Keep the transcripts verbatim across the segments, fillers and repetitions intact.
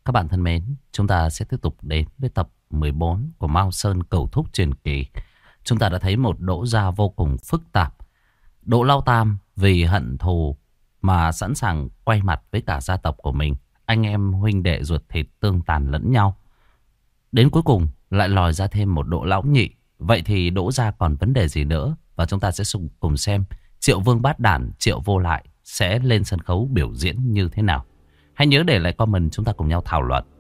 Các bạn thân mến, chúng ta sẽ tiếp tục đến với tập mười bốn của Mao Sơn Cẩu Thúc Truyền Kỳ. Chúng ta đã thấy một Đỗ Gia vô cùng phức tạp. Đỗ Lao Tam vì hận thù mà sẵn sàng quay mặt với cả gia tộc của mình. Anh em huynh đệ ruột thịt tương tàn lẫn nhau. Đến cuối cùng lại lòi ra thêm một Đỗ Lão Nhị. Vậy thì Đỗ Gia còn vấn đề gì nữa? Và chúng ta sẽ cùng xem Triệu Vương Bát Đản, Triệu Vô Lại sẽ lên sân khấu biểu diễn như thế nào. Hãy nhớ để lại comment, chúng ta cùng nhau thảo luận.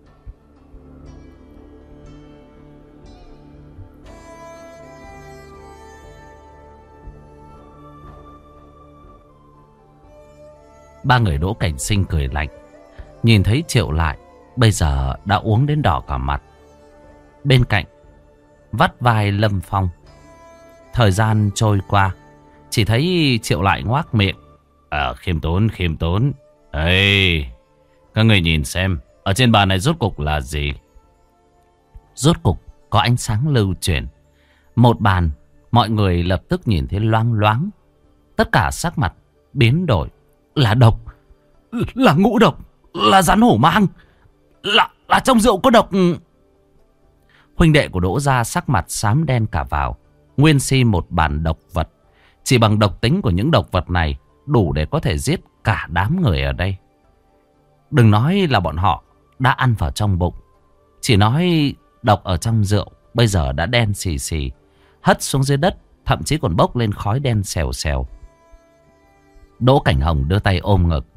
Ba người Đỗ Cảnh Sinh cười lạnh. Nhìn thấy Triệu Lại bây giờ đã uống đến đỏ cả mặt. Bên cạnh vắt vai Lâm Phong. Thời gian trôi qua, chỉ thấy Triệu Lại ngoác miệng. À, khiêm tốn, khiêm tốn. Ê, các người nhìn xem, ở trên bàn này rốt cục là gì? Rốt cục có ánh sáng lưu chuyển. Một bàn, mọi người lập tức nhìn thấy loáng loáng. Tất cả sắc mặt biến đổi. Là độc, là ngũ độc, là rắn hổ mang, Là, là trong rượu có độc. Huynh đệ của Đỗ Gia sắc mặt xám đen cả vào. Nguyên si một bàn độc vật. Chỉ bằng độc tính của những độc vật này đủ để có thể giết cả đám người ở đây. Đừng nói là bọn họ đã ăn vào trong bụng, chỉ nói độc ở trong rượu bây giờ đã đen xì xì, hất xuống dưới đất, thậm chí còn bốc lên khói đen xèo xèo. Đỗ Cảnh Hồng đưa tay ôm ngực.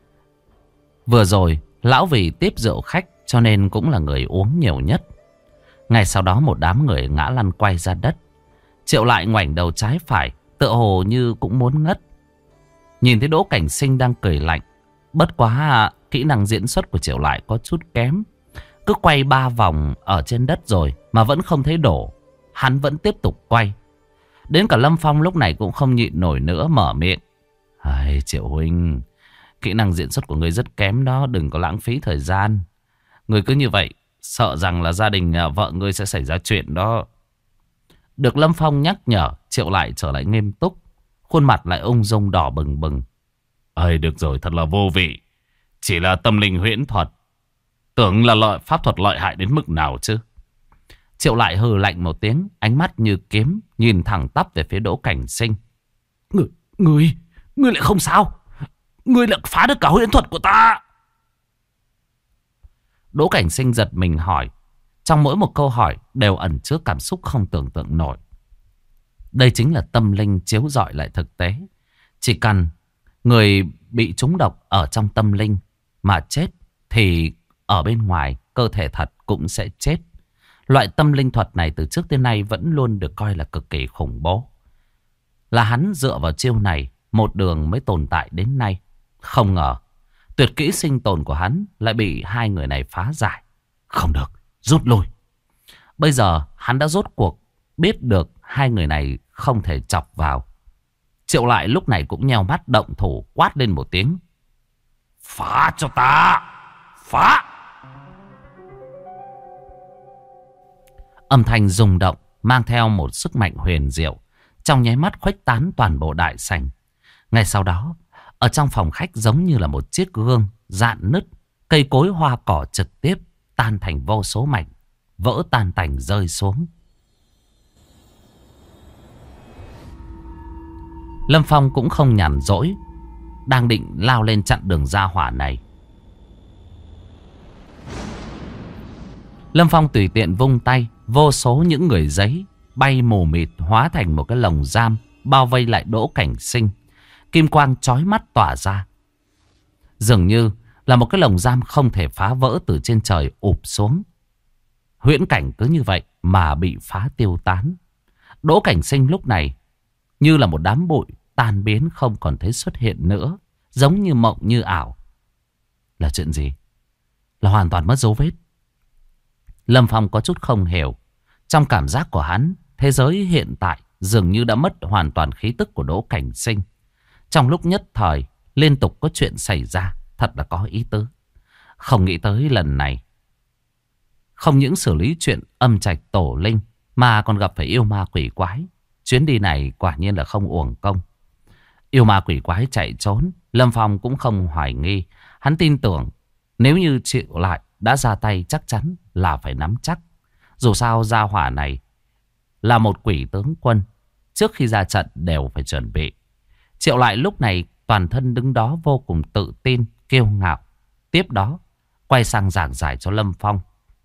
Vừa rồi lão vì tiếp rượu khách cho nên cũng là người uống nhiều nhất. Ngay sau đó một đám người ngã lăn quay ra đất. Triệu Lại ngoảnh đầu trái phải, tựa hồ như cũng muốn ngất. Nhìn thấy Đỗ Cảnh Sinh đang cười lạnh. Bất quá kỹ năng diễn xuất của Triệu Lại có chút kém. Cứ quay ba vòng ở trên đất rồi mà vẫn không thấy đổ. Hắn vẫn tiếp tục quay. Đến cả Lâm Phong lúc này cũng không nhịn nổi nữa, mở miệng. Ai, Triệu huynh, kỹ năng diễn xuất của người rất kém đó, đừng có lãng phí thời gian. Người cứ như vậy, sợ rằng là gia đình vợ ngươi sẽ xảy ra chuyện đó. Được Lâm Phong nhắc nhở, Triệu Lại trở lại nghiêm túc. Khuôn mặt lại ung dung đỏ bừng bừng. Ơi được rồi, thật là vô vị. Chỉ là tâm linh huyễn thuật, tưởng là lợi pháp thuật lợi hại đến mức nào chứ. Triệu Lại hừ lạnh một tiếng, ánh mắt như kiếm, nhìn thẳng tắp về phía Đỗ Cảnh Sinh. Người, người, người lại không sao. Người lại phá được cả huyễn thuật của ta. Đỗ Cảnh Sinh giật mình hỏi. Trong mỗi một câu hỏi đều ẩn chứa cảm xúc không tưởng tượng nổi. Đây chính là tâm linh chiếu rọi lại thực tế. Chỉ cần người bị trúng độc ở trong tâm linh mà chết thì ở bên ngoài cơ thể thật cũng sẽ chết. Loại tâm linh thuật này từ trước tới nay vẫn luôn được coi là cực kỳ khủng bố. Là hắn dựa vào chiêu này một đường mới tồn tại đến nay. Không ngờ tuyệt kỹ sinh tồn của hắn lại bị hai người này phá giải. Không được, rút lui. Bây giờ hắn đã rốt cuộc biết được hai người này không thể chọc vào. Triệu Lại lúc này cũng nheo mắt động thủ, quát lên một tiếng. Phá cho ta! Phá! Âm thanh rung động mang theo một sức mạnh huyền diệu, trong nháy mắt khuếch tán toàn bộ đại sảnh. Ngay sau đó, ở trong phòng khách giống như là một chiếc gương rạn nứt, cây cối hoa cỏ trực tiếp tan thành vô số mảnh, vỡ tan tành rơi xuống. Lâm Phong cũng không nhàn rỗi, đang định lao lên chặn đường ra hỏa này. Lâm Phong tùy tiện vung tay, vô số những người giấy bay mù mịt hóa thành một cái lồng giam bao vây lại Đỗ Cảnh Sinh. Kim quang chói mắt tỏa ra, dường như là một cái lồng giam không thể phá vỡ từ trên trời ụp xuống. Huyễn cảnh cứ như vậy mà bị phá tiêu tán. Đỗ Cảnh Sinh lúc này như là một đám bụi tan biến, không còn thấy xuất hiện nữa, giống như mộng như ảo. Là chuyện gì? Là hoàn toàn mất dấu vết. Lâm Phong có chút không hiểu. Trong cảm giác của hắn, thế giới hiện tại dường như đã mất hoàn toàn khí tức của Đỗ Cảnh Sinh. Trong lúc nhất thời liên tục có chuyện xảy ra, thật là có ý tứ. Không nghĩ tới lần này không những xử lý chuyện âm trạch tổ linh mà còn gặp phải yêu ma quỷ quái. Chuyến đi này quả nhiên là không uổng công. Yêu ma quỷ quái chạy trốn, Lâm Phong cũng không hoài nghi. Hắn tin tưởng nếu như Triệu Lại đã ra tay chắc chắn là phải nắm chắc. Dù sao gia hỏa này là một quỷ tướng quân, trước khi ra trận đều phải chuẩn bị. Triệu Lại lúc này toàn thân đứng đó vô cùng tự tin, kiêu ngạo. Tiếp đó quay sang giảng giải cho Lâm Phong.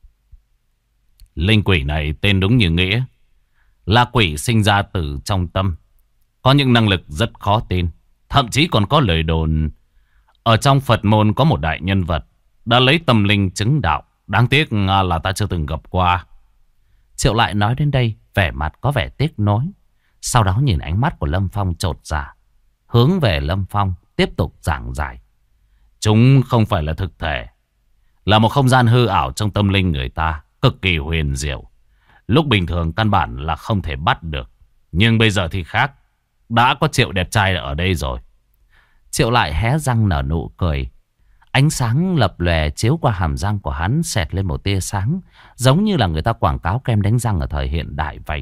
Linh quỷ này tên đúng như nghĩa, là quỷ sinh ra từ trong tâm, có những năng lực rất khó tin. Thậm chí còn có lời đồn ở trong Phật môn có một đại nhân vật đã lấy tâm linh chứng đạo. Đáng tiếc là ta chưa từng gặp qua. Triệu Lại nói đến đây, vẻ mặt có vẻ tiếc nuối. Sau đó nhìn ánh mắt của Lâm Phong chột dạ, hướng về Lâm Phong tiếp tục giảng giải. Chúng không phải là thực thể, là một không gian hư ảo trong tâm linh người ta, cực kỳ huyền diệu. Lúc bình thường căn bản là không thể bắt được, nhưng bây giờ thì khác. Đã có Triệu đẹp trai ở đây rồi. Triệu Lại hé răng nở nụ cười. Ánh sáng lập lòe chiếu qua hàm răng của hắn, xẹt lên một tia sáng, giống như là người ta quảng cáo kem đánh răng ở thời hiện đại vậy.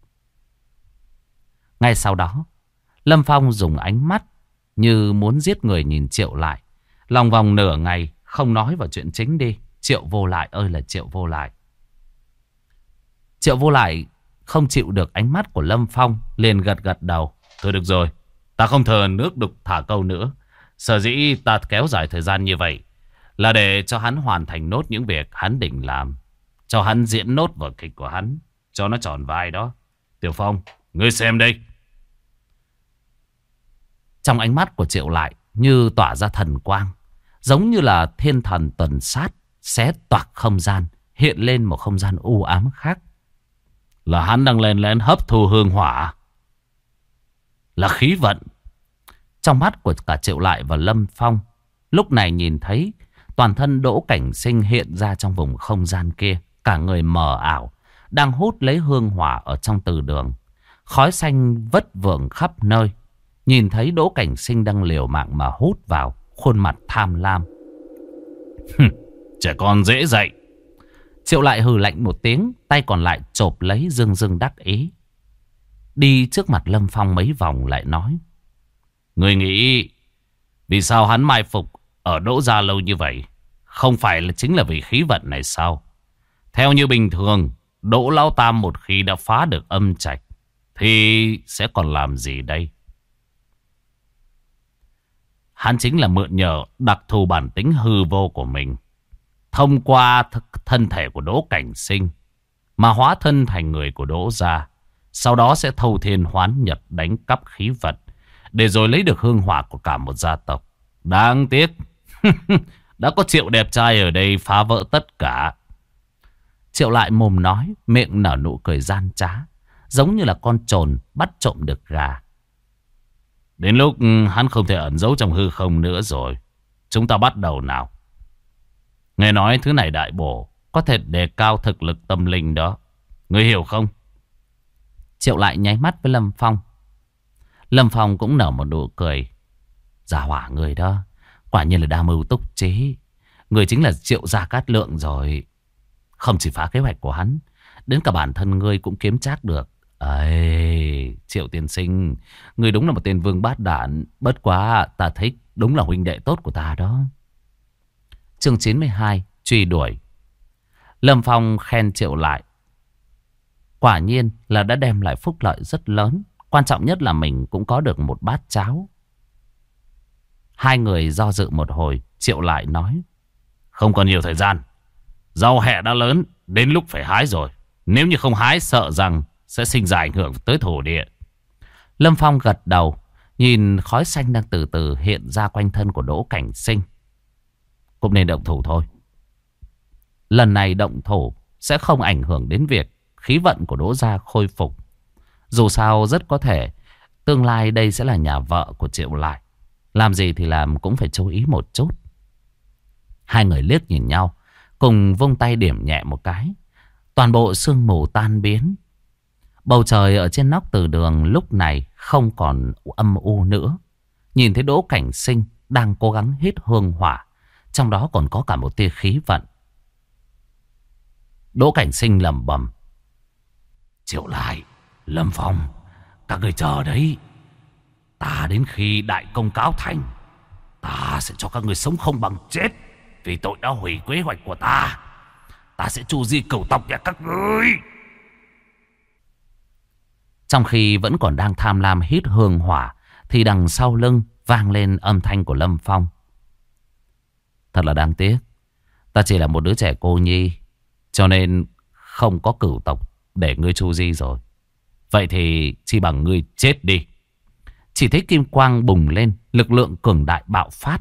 Ngay sau đó, Lâm Phong dùng ánh mắt như muốn giết người nhìn Triệu Lại. Lòng vòng nửa ngày không nói vào chuyện chính đi. Triệu Vô Lại ơi là Triệu Vô Lại. Triệu Vô Lại không chịu được ánh mắt của Lâm Phong, liền gật gật đầu. Thôi được rồi, ta không thờ nước đục thả câu nữa. Sở dĩ ta kéo dài thời gian như vậy là để cho hắn hoàn thành nốt những việc hắn định làm, cho hắn diễn nốt vở kịch của hắn, cho nó tròn vai đó. Tiểu Phong, ngươi xem đây. Trong ánh mắt của Triệu Lại như tỏa ra thần quang, giống như là thiên thần tuần sát, xé toạc không gian, hiện lên một không gian u ám khác. Là hắn đang lên lén hấp thu hương hỏa, là khí vận. Trong mắt của cả Triệu Lại và Lâm Phong lúc này nhìn thấy toàn thân Đỗ Cảnh Sinh hiện ra trong vùng không gian kia, cả người mờ ảo, đang hút lấy hương hỏa ở trong từ đường. Khói xanh vất vưởng khắp nơi. Nhìn thấy Đỗ Cảnh Sinh đang liều mạng mà hút vào, khuôn mặt tham lam. Trẻ con dễ dạy. Triệu Lại hừ lạnh một tiếng, tay còn lại chộp lấy dưng dưng đắc ý. Đi trước mặt Lâm Phong mấy vòng lại nói. Người nghĩ vì sao hắn mai phục ở Đỗ gia lâu như vậy? Không phải là chính là vì khí vận này sao? Theo như bình thường, Đỗ Lão Tam một khi đã phá được âm trạch thì sẽ còn làm gì đây? Hắn chính là mượn nhờ đặc thù bản tính hư vô của mình, thông qua thân thể của Đỗ Cảnh Sinh mà hóa thân thành người của Đỗ gia. Sau đó sẽ thâu thiên hoán nhật, đánh cắp khí vận, để rồi lấy được hương hỏa của cả một gia tộc. Đáng tiếc đã có Triệu đẹp trai ở đây phá vỡ tất cả. Triệu Lại mồm nói, miệng nở nụ cười gian trá, giống như là con trồn bắt trộm được gà. Đến lúc hắn không thể ẩn giấu trong hư không nữa rồi. Chúng ta bắt đầu nào. Nghe nói thứ này đại bổ, có thể đề cao thực lực tâm linh đó. Ngươi hiểu không? Triệu Lại nháy mắt với Lâm Phong. Lâm Phong cũng nở một nụ cười. Giả hỏa người đó, quả nhiên là đa mưu túc trí. Người chính là Triệu Gia Cát Lượng rồi. Không chỉ phá kế hoạch của hắn, đến cả bản thân ngươi cũng kiếm trác được. Ây, Triệu tiên sinh, ngươi đúng là một tên vương bát đản. Bất quá ta thích, đúng là huynh đệ tốt của ta đó. Chương chín mươi hai, truy đuổi. Lâm Phong khen Triệu Lại. Quả nhiên là đã đem lại phúc lợi rất lớn. Quan trọng nhất là mình cũng có được một bát cháo. Hai người do dự một hồi, Triệu Lại nói. Không còn nhiều thời gian. Rau hẹ đã lớn, đến lúc phải hái rồi. Nếu như không hái sợ rằng sẽ sinh ra ảnh hưởng tới thổ địa. Lâm Phong gật đầu, nhìn khói xanh đang từ từ hiện ra quanh thân của Đỗ Cảnh Sinh. Cũng nên động thủ thôi. Lần này động thủ sẽ không ảnh hưởng đến việc khí vận của Đỗ gia khôi phục. Dù sao rất có thể tương lai đây sẽ là nhà vợ của Triệu Lại. Làm gì thì làm cũng phải chú ý một chút. Hai người liếc nhìn nhau, cùng vung tay điểm nhẹ một cái. Toàn bộ sương mù tan biến. Bầu trời ở trên nóc từ đường lúc này không còn âm u nữa. Nhìn thấy Đỗ Cảnh Sinh đang cố gắng hít hương hỏa, trong đó còn có cả một tia khí vận. Đỗ Cảnh Sinh lẩm bẩm. Triệu Lại, Lâm Phong, các người chờ đấy. Ta đến khi đại công cáo thành, ta sẽ cho các người sống không bằng chết. Vì tội đã hủy kế hoạch của ta, ta sẽ tru di cửu tộc nhà các ngươi. Trong khi vẫn còn đang tham lam hít hương hỏa, thì đằng sau lưng vang lên âm thanh của Lâm Phong. Thật là đáng tiếc, ta chỉ là một đứa trẻ cô nhi, cho nên không có cửu tộc để ngươi tru di rồi. Vậy thì chỉ bằng ngươi chết đi. Chỉ thấy kim quang bùng lên, lực lượng cường đại bạo phát.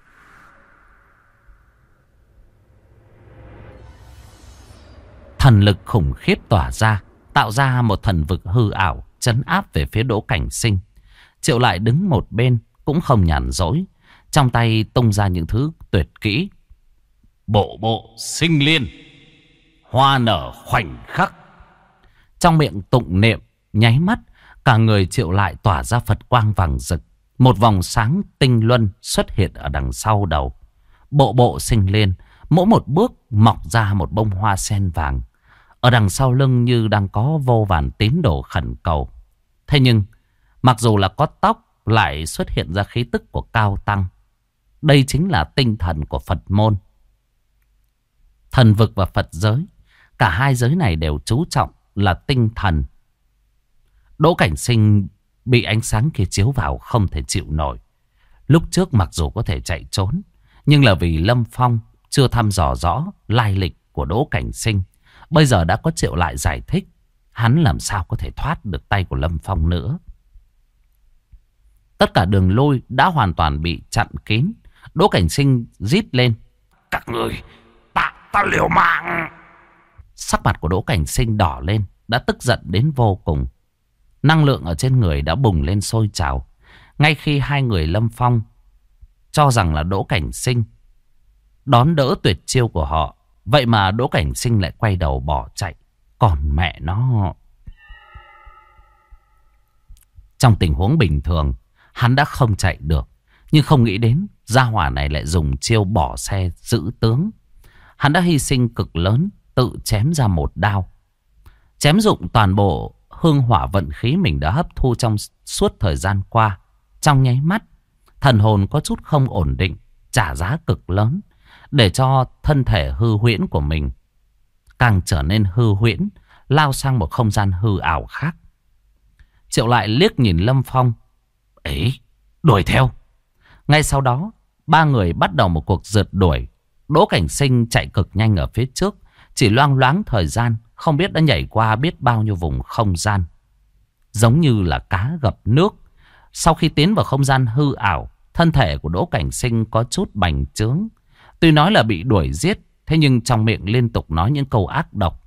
Thần lực khủng khiếp tỏa ra, tạo ra một thần vực hư ảo, trấn áp về phía Đỗ Cảnh Sinh. Triệu Lại đứng một bên, cũng không nhàn rỗi, trong tay tung ra những thứ tuyệt kỹ. Bộ bộ sinh liên, hoa nở khoảnh khắc. Trong miệng tụng niệm, nháy mắt, cả người Triệu Lại tỏa ra Phật quang vàng rực. Một vòng sáng tinh luân xuất hiện ở đằng sau đầu. Bộ bộ sinh liên, mỗi một bước mọc ra một bông hoa sen vàng. Ở đằng sau lưng như đang có vô vàn tín đồ khẩn cầu. Thế nhưng, mặc dù là có tóc, lại xuất hiện ra khí tức của cao tăng. Đây chính là tinh thần của Phật môn. Thần vực và Phật giới, cả hai giới này đều chú trọng là tinh thần. Đỗ Cảnh Sinh bị ánh sáng kia chiếu vào không thể chịu nổi. Lúc trước mặc dù có thể chạy trốn, nhưng là vì Lâm Phong chưa thăm dò rõ lai lịch của Đỗ Cảnh Sinh. Bây giờ đã có Triệu Lại giải thích, hắn làm sao có thể thoát được tay của Lâm Phong nữa. Tất cả đường lôi đã hoàn toàn bị chặn kín. Đỗ Cảnh Sinh rít lên: các người, ta, ta liều mạng. Sắc mặt của Đỗ Cảnh Sinh đỏ lên, đã tức giận đến vô cùng. Năng lượng ở trên người đã bùng lên sôi trào. Ngay khi hai người Lâm Phong cho rằng là Đỗ Cảnh Sinh đón đỡ tuyệt chiêu của họ, vậy mà Đỗ Cảnh Sinh lại quay đầu bỏ chạy. Còn mẹ nó, trong tình huống bình thường hắn đã không chạy được, nhưng không nghĩ đến gia hỏa này lại dùng chiêu bỏ xe giữ tướng. Hắn đã hy sinh cực lớn, tự chém ra một đao, chém dụng toàn bộ hương hỏa vận khí mình đã hấp thu trong suốt thời gian qua. Trong nháy mắt, thần hồn có chút không ổn định, trả giá cực lớn, để cho thân thể hư huyễn của mình càng trở nên hư huyễn, lao sang một không gian hư ảo khác. Triệu Lại liếc nhìn Lâm Phong: ấy, đuổi theo. Ngay sau đó, ba người bắt đầu một cuộc rượt đuổi. Đỗ Cảnh Sinh chạy cực nhanh ở phía trước, chỉ loang loáng thời gian, không biết đã nhảy qua biết bao nhiêu vùng không gian. Giống như là cá gặp nước. Sau khi tiến vào không gian hư ảo, thân thể của Đỗ Cảnh Sinh có chút bành trướng. Tuy nói là bị đuổi giết, thế nhưng trong miệng liên tục nói những câu ác độc.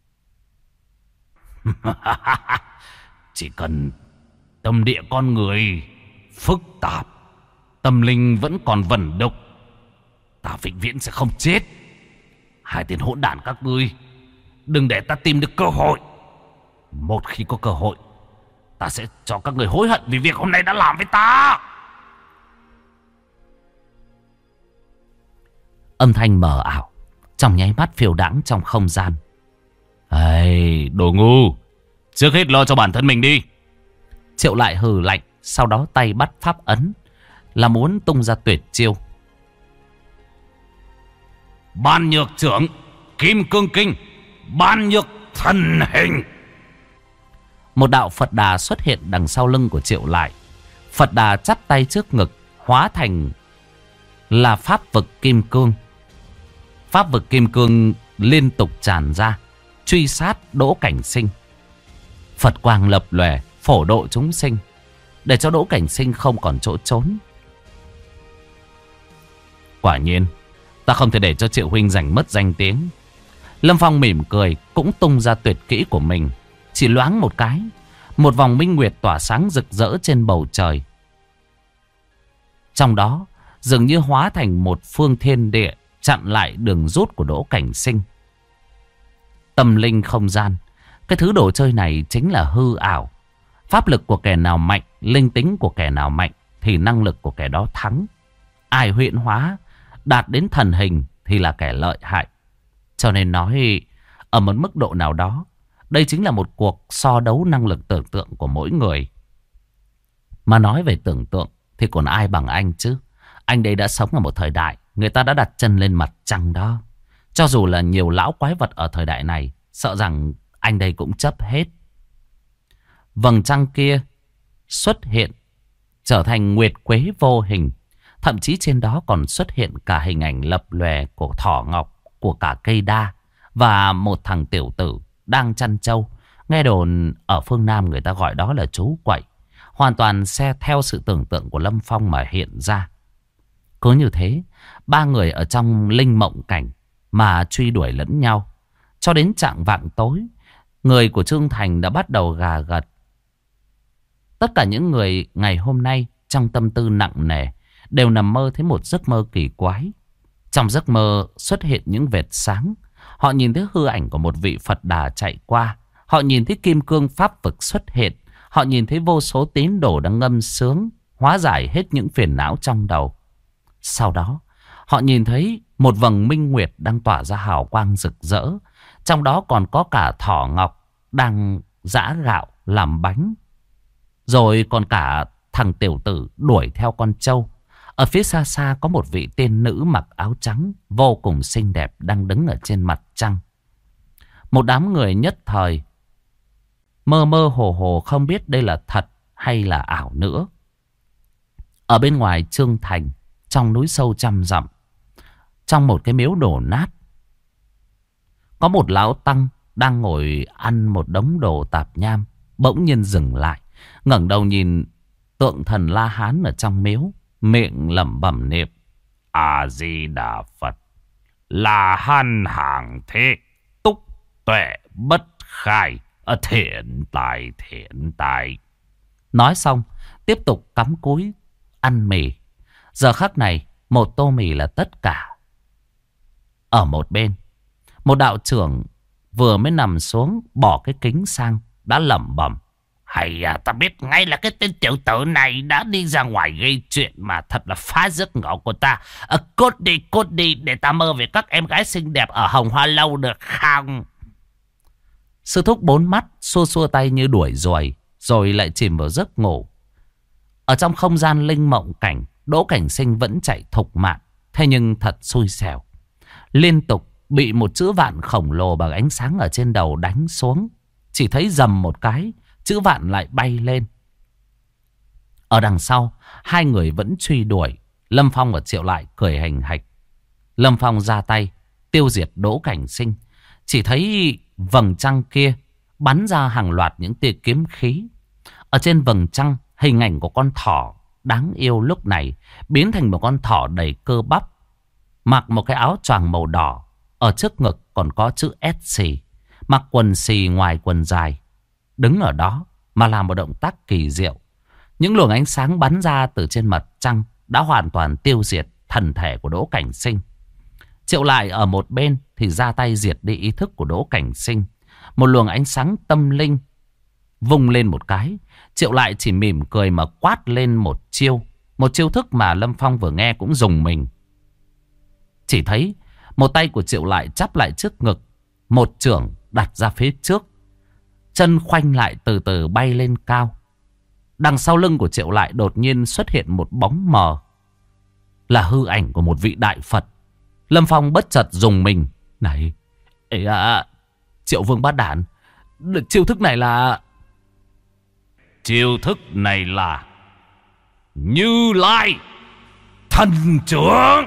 Chỉ cần tâm địa con người phức tạp, tâm linh vẫn còn vẩn đục, ta vĩnh viễn sẽ không chết. Hai tên hỗn đản các ngươi, đừng để ta tìm được cơ hội. Một khi có cơ hội, ta sẽ cho các người hối hận vì việc hôm nay đã làm với ta. Âm thanh mờ ảo, trong nháy mắt phiêu đãng trong không gian. Ây, đồ ngu, trước hết lo cho bản thân mình đi. Triệu Lại hừ lạnh, sau đó tay bắt pháp ấn, là muốn tung ra tuyệt chiêu. Ban nhược trưởng, kim cương kinh, ban nhược thần hình. Một đạo Phật Đà xuất hiện đằng sau lưng của Triệu Lại. Phật Đà chắp tay trước ngực, hóa thành là pháp vực kim cương. Pháp vực kim cương liên tục tràn ra, truy sát Đỗ Cảnh Sinh. Phật quang lập lòe, phổ độ chúng sinh, để cho Đỗ Cảnh Sinh không còn chỗ trốn. Quả nhiên, ta không thể để cho Triệu huynh giành mất danh tiếng. Lâm Phong mỉm cười, cũng tung ra tuyệt kỹ của mình. Chỉ loáng một cái, một vòng minh nguyệt tỏa sáng rực rỡ trên bầu trời. Trong đó, dường như hóa thành một phương thiên địa, chặn lại đường rút của Đỗ Cảnh Sinh. Tâm linh không gian, cái thứ đồ chơi này chính là hư ảo. Pháp lực của kẻ nào mạnh, linh tính của kẻ nào mạnh, thì năng lực của kẻ đó thắng. Ai huyễn hóa đạt đến thần hình thì là kẻ lợi hại. Cho nên nói, ở một mức độ nào đó, đây chính là một cuộc so đấu năng lực tưởng tượng của mỗi người. Mà nói về tưởng tượng thì còn ai bằng anh chứ. Anh đây đã sống ở một thời đại người ta đã đặt chân lên mặt trăng đó. Cho dù là nhiều lão quái vật ở thời đại này, sợ rằng anh đây cũng chấp hết. Vầng trăng kia xuất hiện trở thành nguyệt quế vô hình. Thậm chí trên đó còn xuất hiện cả hình ảnh lập lòe của thỏ ngọc, của cả cây đa và một thằng tiểu tử đang chăn trâu. Nghe đồn ở phương Nam người ta gọi đó là chú quậy. Hoàn toàn xe theo sự tưởng tượng của Lâm Phong mà hiện ra. Cứ như thế, ba người ở trong linh mộng cảnh mà truy đuổi lẫn nhau. Cho đến chạng vạng tối, người của Trương Thành đã bắt đầu gà gật. Tất cả những người ngày hôm nay trong tâm tư nặng nề đều nằm mơ thấy một giấc mơ kỳ quái. Trong giấc mơ xuất hiện những vệt sáng. Họ nhìn thấy hư ảnh của một vị Phật Đà chạy qua. Họ nhìn thấy kim cương pháp vực xuất hiện. Họ nhìn thấy vô số tín đồ đang ngâm sướng, hóa giải hết những phiền não trong đầu. Sau đó, họ nhìn thấy một vầng minh nguyệt đang tỏa ra hào quang rực rỡ. Trong đó còn có cả thỏ ngọc đang giã gạo làm bánh. Rồi còn cả thằng tiểu tử đuổi theo con trâu. Ở phía xa xa có một vị tiên nữ mặc áo trắng vô cùng xinh đẹp đang đứng ở trên mặt trăng. Một đám người nhất thời mơ mơ hồ hồ không biết đây là thật hay là ảo nữa. Ở bên ngoài Trương Thành, trong núi sâu trăm dặm, trong một cái miếu đổ nát, có một lão tăng đang ngồi ăn một đống đồ tạp nham. Bỗng nhiên dừng lại, ngẩng đầu nhìn tượng thần La Hán ở trong miếu, miệng lẩm bẩm niệm: A Di Đà Phật, La Hán hàng thế, túc tuệ bất khai, thiện tài thiện tài. Nói xong tiếp tục cắm cúi ăn mì. Giờ khắc này một tô mì là tất cả. Ở một bên, một đạo trưởng vừa mới nằm xuống, bỏ cái kính sang, đã lẩm bẩm: Hay à, ta biết ngay là cái tên tiểu tử này đã đi ra ngoài gây chuyện mà, thật là phá giấc ngủ của ta. À, cút đi, cút đi, để ta mơ về các em gái xinh đẹp ở Hồng Hoa Lâu được không? Sư thúc bốn mắt xua xua tay như đuổi ruồi, rồi lại chìm vào giấc ngủ. Ở trong không gian linh mộng cảnh, Đỗ Cảnh Sinh vẫn chạy thục mạng. Thế nhưng thật xui xẻo, liên tục bị một chữ vạn khổng lồ bằng ánh sáng ở trên đầu đánh xuống. Chỉ thấy dầm một cái, chữ vạn lại bay lên. Ở đằng sau, hai người vẫn truy đuổi. Lâm Phong và Triệu Lại cười hành hạch. Lâm Phong ra tay tiêu diệt Đỗ Cảnh Sinh. Chỉ thấy vầng trăng kia bắn ra hàng loạt những tia kiếm khí. Ở trên vầng trăng, hình ảnh của con thỏ đáng yêu lúc này biến thành một con thỏ đầy cơ bắp, mặc một cái áo choàng màu đỏ. Ở trước ngực còn có chữ ét xê, mặc quần xì ngoài quần dài, đứng ở đó mà làm một động tác kỳ diệu. Những luồng ánh sáng bắn ra từ trên mặt trăng đã hoàn toàn tiêu diệt thần thể của Đỗ Cảnh Sinh. Triệu Lại ở một bên thì ra tay diệt đi ý thức của Đỗ Cảnh Sinh. Một luồng ánh sáng tâm linh vung lên một cái, Triệu Lại chỉ mỉm cười mà quát lên một chiêu. Một chiêu thức mà Lâm Phong vừa nghe cũng rùng mình. Chỉ thấy một tay của Triệu Lại chắp lại trước ngực, một chưởng đặt ra phía trước, chân khoanh lại từ từ bay lên cao. Đằng sau lưng của Triệu Lại đột nhiên xuất hiện một bóng mờ, là hư ảnh của một vị đại Phật. Lâm Phong bất chợt rùng mình. Này, ấy à, Triệu Vương Bát Đản, chiêu thức này là... Chiêu thức này là Như Lai thần trưởng.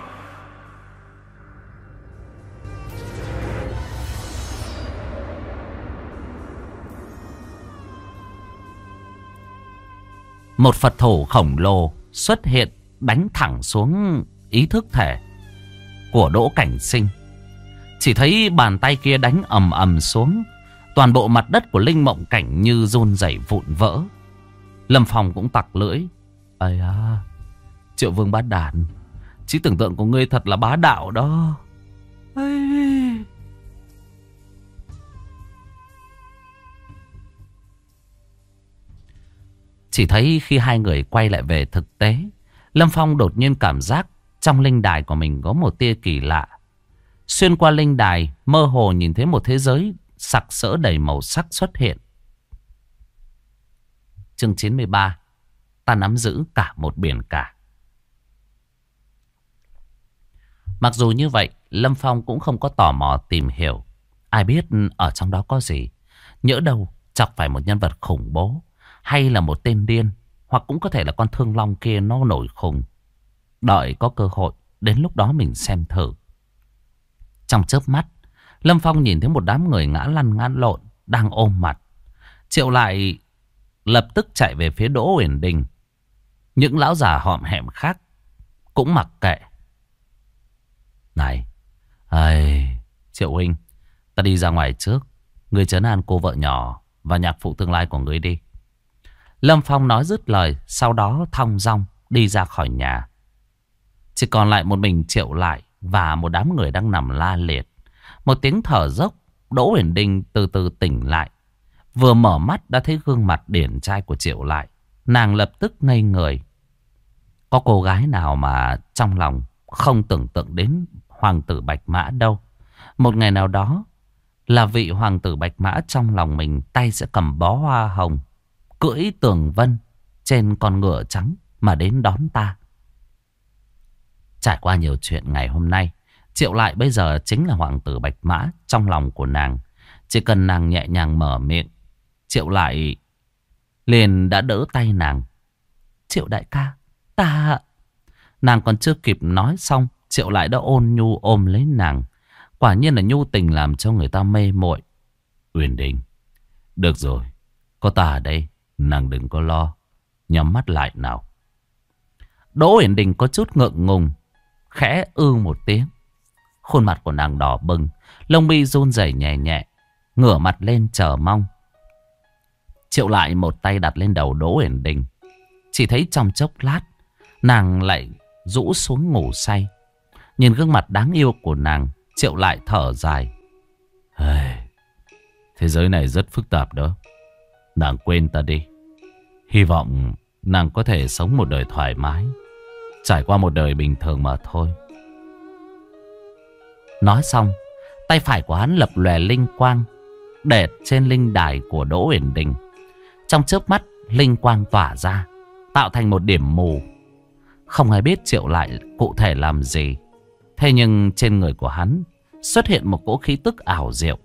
Một Phật thủ khổng lồ xuất hiện, đánh thẳng xuống ý thức thể của Đỗ Cảnh Sinh. Chỉ thấy bàn tay kia đánh ầm ầm xuống, toàn bộ mặt đất của linh mộng cảnh như run rẩy vụn vỡ. Lâm Phong cũng tặc lưỡi. Ây à, Triệu Vương Bát Đản, trí tưởng tượng của ngươi thật là bá đạo đó. Ây... Chỉ thấy khi hai người quay lại về thực tế, Lâm Phong đột nhiên cảm giác trong linh đài của mình có một tia kỳ lạ. Xuyên qua linh đài, mơ hồ nhìn thấy một thế giới sặc sỡ đầy màu sắc xuất hiện. Chương chín mươi ba. Ta nắm giữ cả một biển cả. Mặc dù như vậy, Lâm Phong cũng không có tò mò tìm hiểu. Ai biết ở trong đó có gì. Nhỡ đâu chọc phải một nhân vật khủng bố, hay là một tên điên, hoặc cũng có thể là con thương long kia nó nổi khùng. Đợi có cơ hội, đến lúc đó mình xem thử. Trong chớp mắt, Lâm Phong nhìn thấy một đám người ngã lăn ngã lộn, đang ôm mặt. Triệu lại lập tức chạy về phía Đỗ Uyển Đình. Những lão già họm hẹm khác cũng mặc kệ. Này, ây, Triệu huynh, ta đi ra ngoài trước. Ngươi trấn an cô vợ nhỏ và nhạc phụ tương lai của ngươi đi. Lâm Phong nói dứt lời, sau đó thong dong đi ra khỏi nhà. Chỉ còn lại một mình Triệu lại và một đám người đang nằm la liệt. Một tiếng thở dốc, Đỗ Uyển Đình từ từ tỉnh lại. Vừa mở mắt đã thấy gương mặt điển trai của Triệu lại. Nàng lập tức ngây người. Có cô gái nào mà trong lòng không tưởng tượng đến hoàng tử Bạch Mã đâu. Một ngày nào đó là vị hoàng tử Bạch Mã trong lòng mình tay sẽ cầm bó hoa hồng, cưỡi tường vân trên con ngựa trắng mà đến đón ta. Trải qua nhiều chuyện ngày hôm nay, Triệu lại bây giờ chính là hoàng tử Bạch Mã trong lòng của nàng. Chỉ cần nàng nhẹ nhàng mở miệng, Triệu lại liền đã đỡ tay nàng. Triệu đại ca, ta... Nàng còn chưa kịp nói xong, Triệu lại đã ôn nhu ôm lấy nàng. Quả nhiên là nhu tình làm cho người ta mê muội. Uyển Đình, được rồi, có ta ở đây, nàng đừng có lo. Nhắm mắt lại nào. Đỗ Uyển Đình có chút ngượng ngùng, khẽ ư một tiếng. Khuôn mặt của nàng đỏ bừng, lông mi run rẩy nhẹ nhẹ, ngửa mặt lên chờ mong. Triệu lại một tay đặt lên đầu Đỗ Uyển Đình. Chỉ thấy trong chốc lát, nàng lại rũ xuống ngủ say. Nhìn gương mặt đáng yêu của nàng, Triệu lại thở dài. Thế giới này rất phức tạp đó. Nàng quên ta đi. Hy vọng nàng có thể sống một đời thoải mái, trải qua một đời bình thường mà thôi. Nói xong, tay phải của hắn lập lòe linh quang, để trên linh đài của Đỗ Uyển Đình. Trong chớp mắt, linh quang tỏa ra, tạo thành một điểm mù. Không ai biết Triệu lại cụ thể làm gì. Thế nhưng trên người của hắn xuất hiện một cỗ khí tức ảo diệu.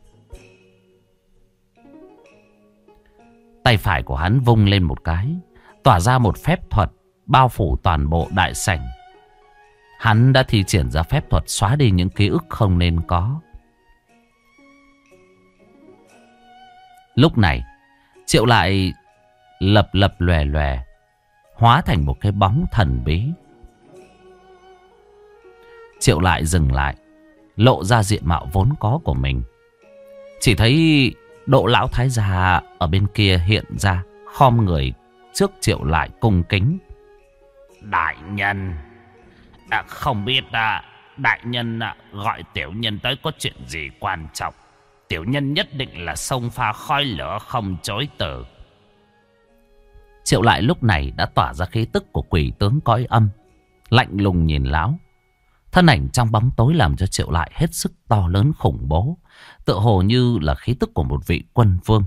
Tay phải của hắn vung lên một cái, tỏa ra một phép thuật bao phủ toàn bộ đại sảnh. Hắn đã thi triển ra phép thuật xóa đi những ký ức không nên có. Lúc này, Triệu lại lập lập lòe lòe, hóa thành một cái bóng thần bí. Triệu lại dừng lại, lộ ra diện mạo vốn có của mình. Chỉ thấy Độ lão thái gia ở bên kia hiện ra, khom người trước Triệu lại cung kính. Đại nhân, à, không biết à, đại nhân à, gọi tiểu nhân tới có chuyện gì quan trọng. Tiểu nhân nhất định là xông pha khói lửa không chối từ. Triệu lại lúc này đã tỏa ra khí tức của quỷ tướng cõi âm, lạnh lùng nhìn lão. Thân ảnh trong bóng tối làm cho Triệu lại hết sức to lớn khủng bố, tựa hồ như là khí tức của một vị quân vương.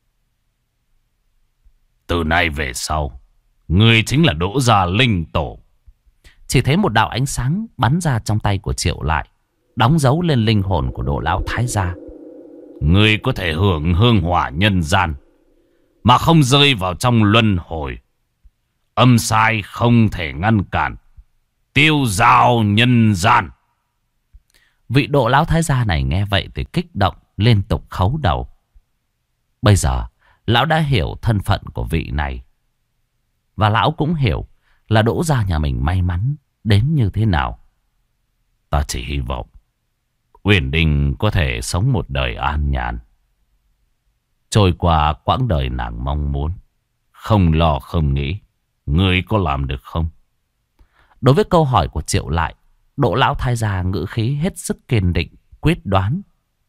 Từ nay về sau, ngươi chính là Đỗ gia linh tổ. Chỉ thấy một đạo ánh sáng bắn ra trong tay của Triệu lại, đóng dấu lên linh hồn của Độ lão thái gia. Ngươi có thể hưởng hương hỏa nhân gian, mà không rơi vào trong luân hồi. Âm sai không thể ngăn cản, tiêu dao nhân gian. Vị Độ lão thái gia này nghe vậy thì kích động, liên tục khấu đầu. Bây giờ lão đã hiểu thân phận của vị này, và lão cũng hiểu là Đỗ gia nhà mình may mắn đến như thế nào. Ta chỉ hy vọng Uyển Đình có thể sống một đời an nhàn, trôi qua quãng đời nàng mong muốn, không lo không nghĩ. Ngươi có làm được không? Đối với câu hỏi của Triệu lại, Đỗ lão thái gia ngữ khí hết sức kiên định, quyết đoán.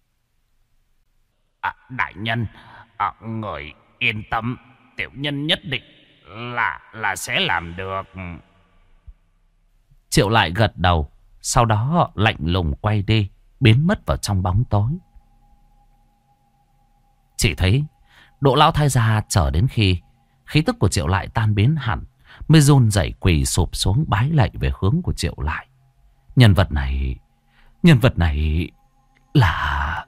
À, đại nhân, à, người yên tâm, tiểu nhân nhất định là là sẽ làm được. Triệu lại gật đầu, sau đó lạnh lùng quay đi, biến mất vào trong bóng tối. Chỉ thấy Đỗ lão thái gia chờ đến khi khí tức của Triệu lại tan biến hẳn, mới run rẩy quỳ sụp xuống bái lạy về hướng của Triệu lại. Nhân vật này Nhân vật này là...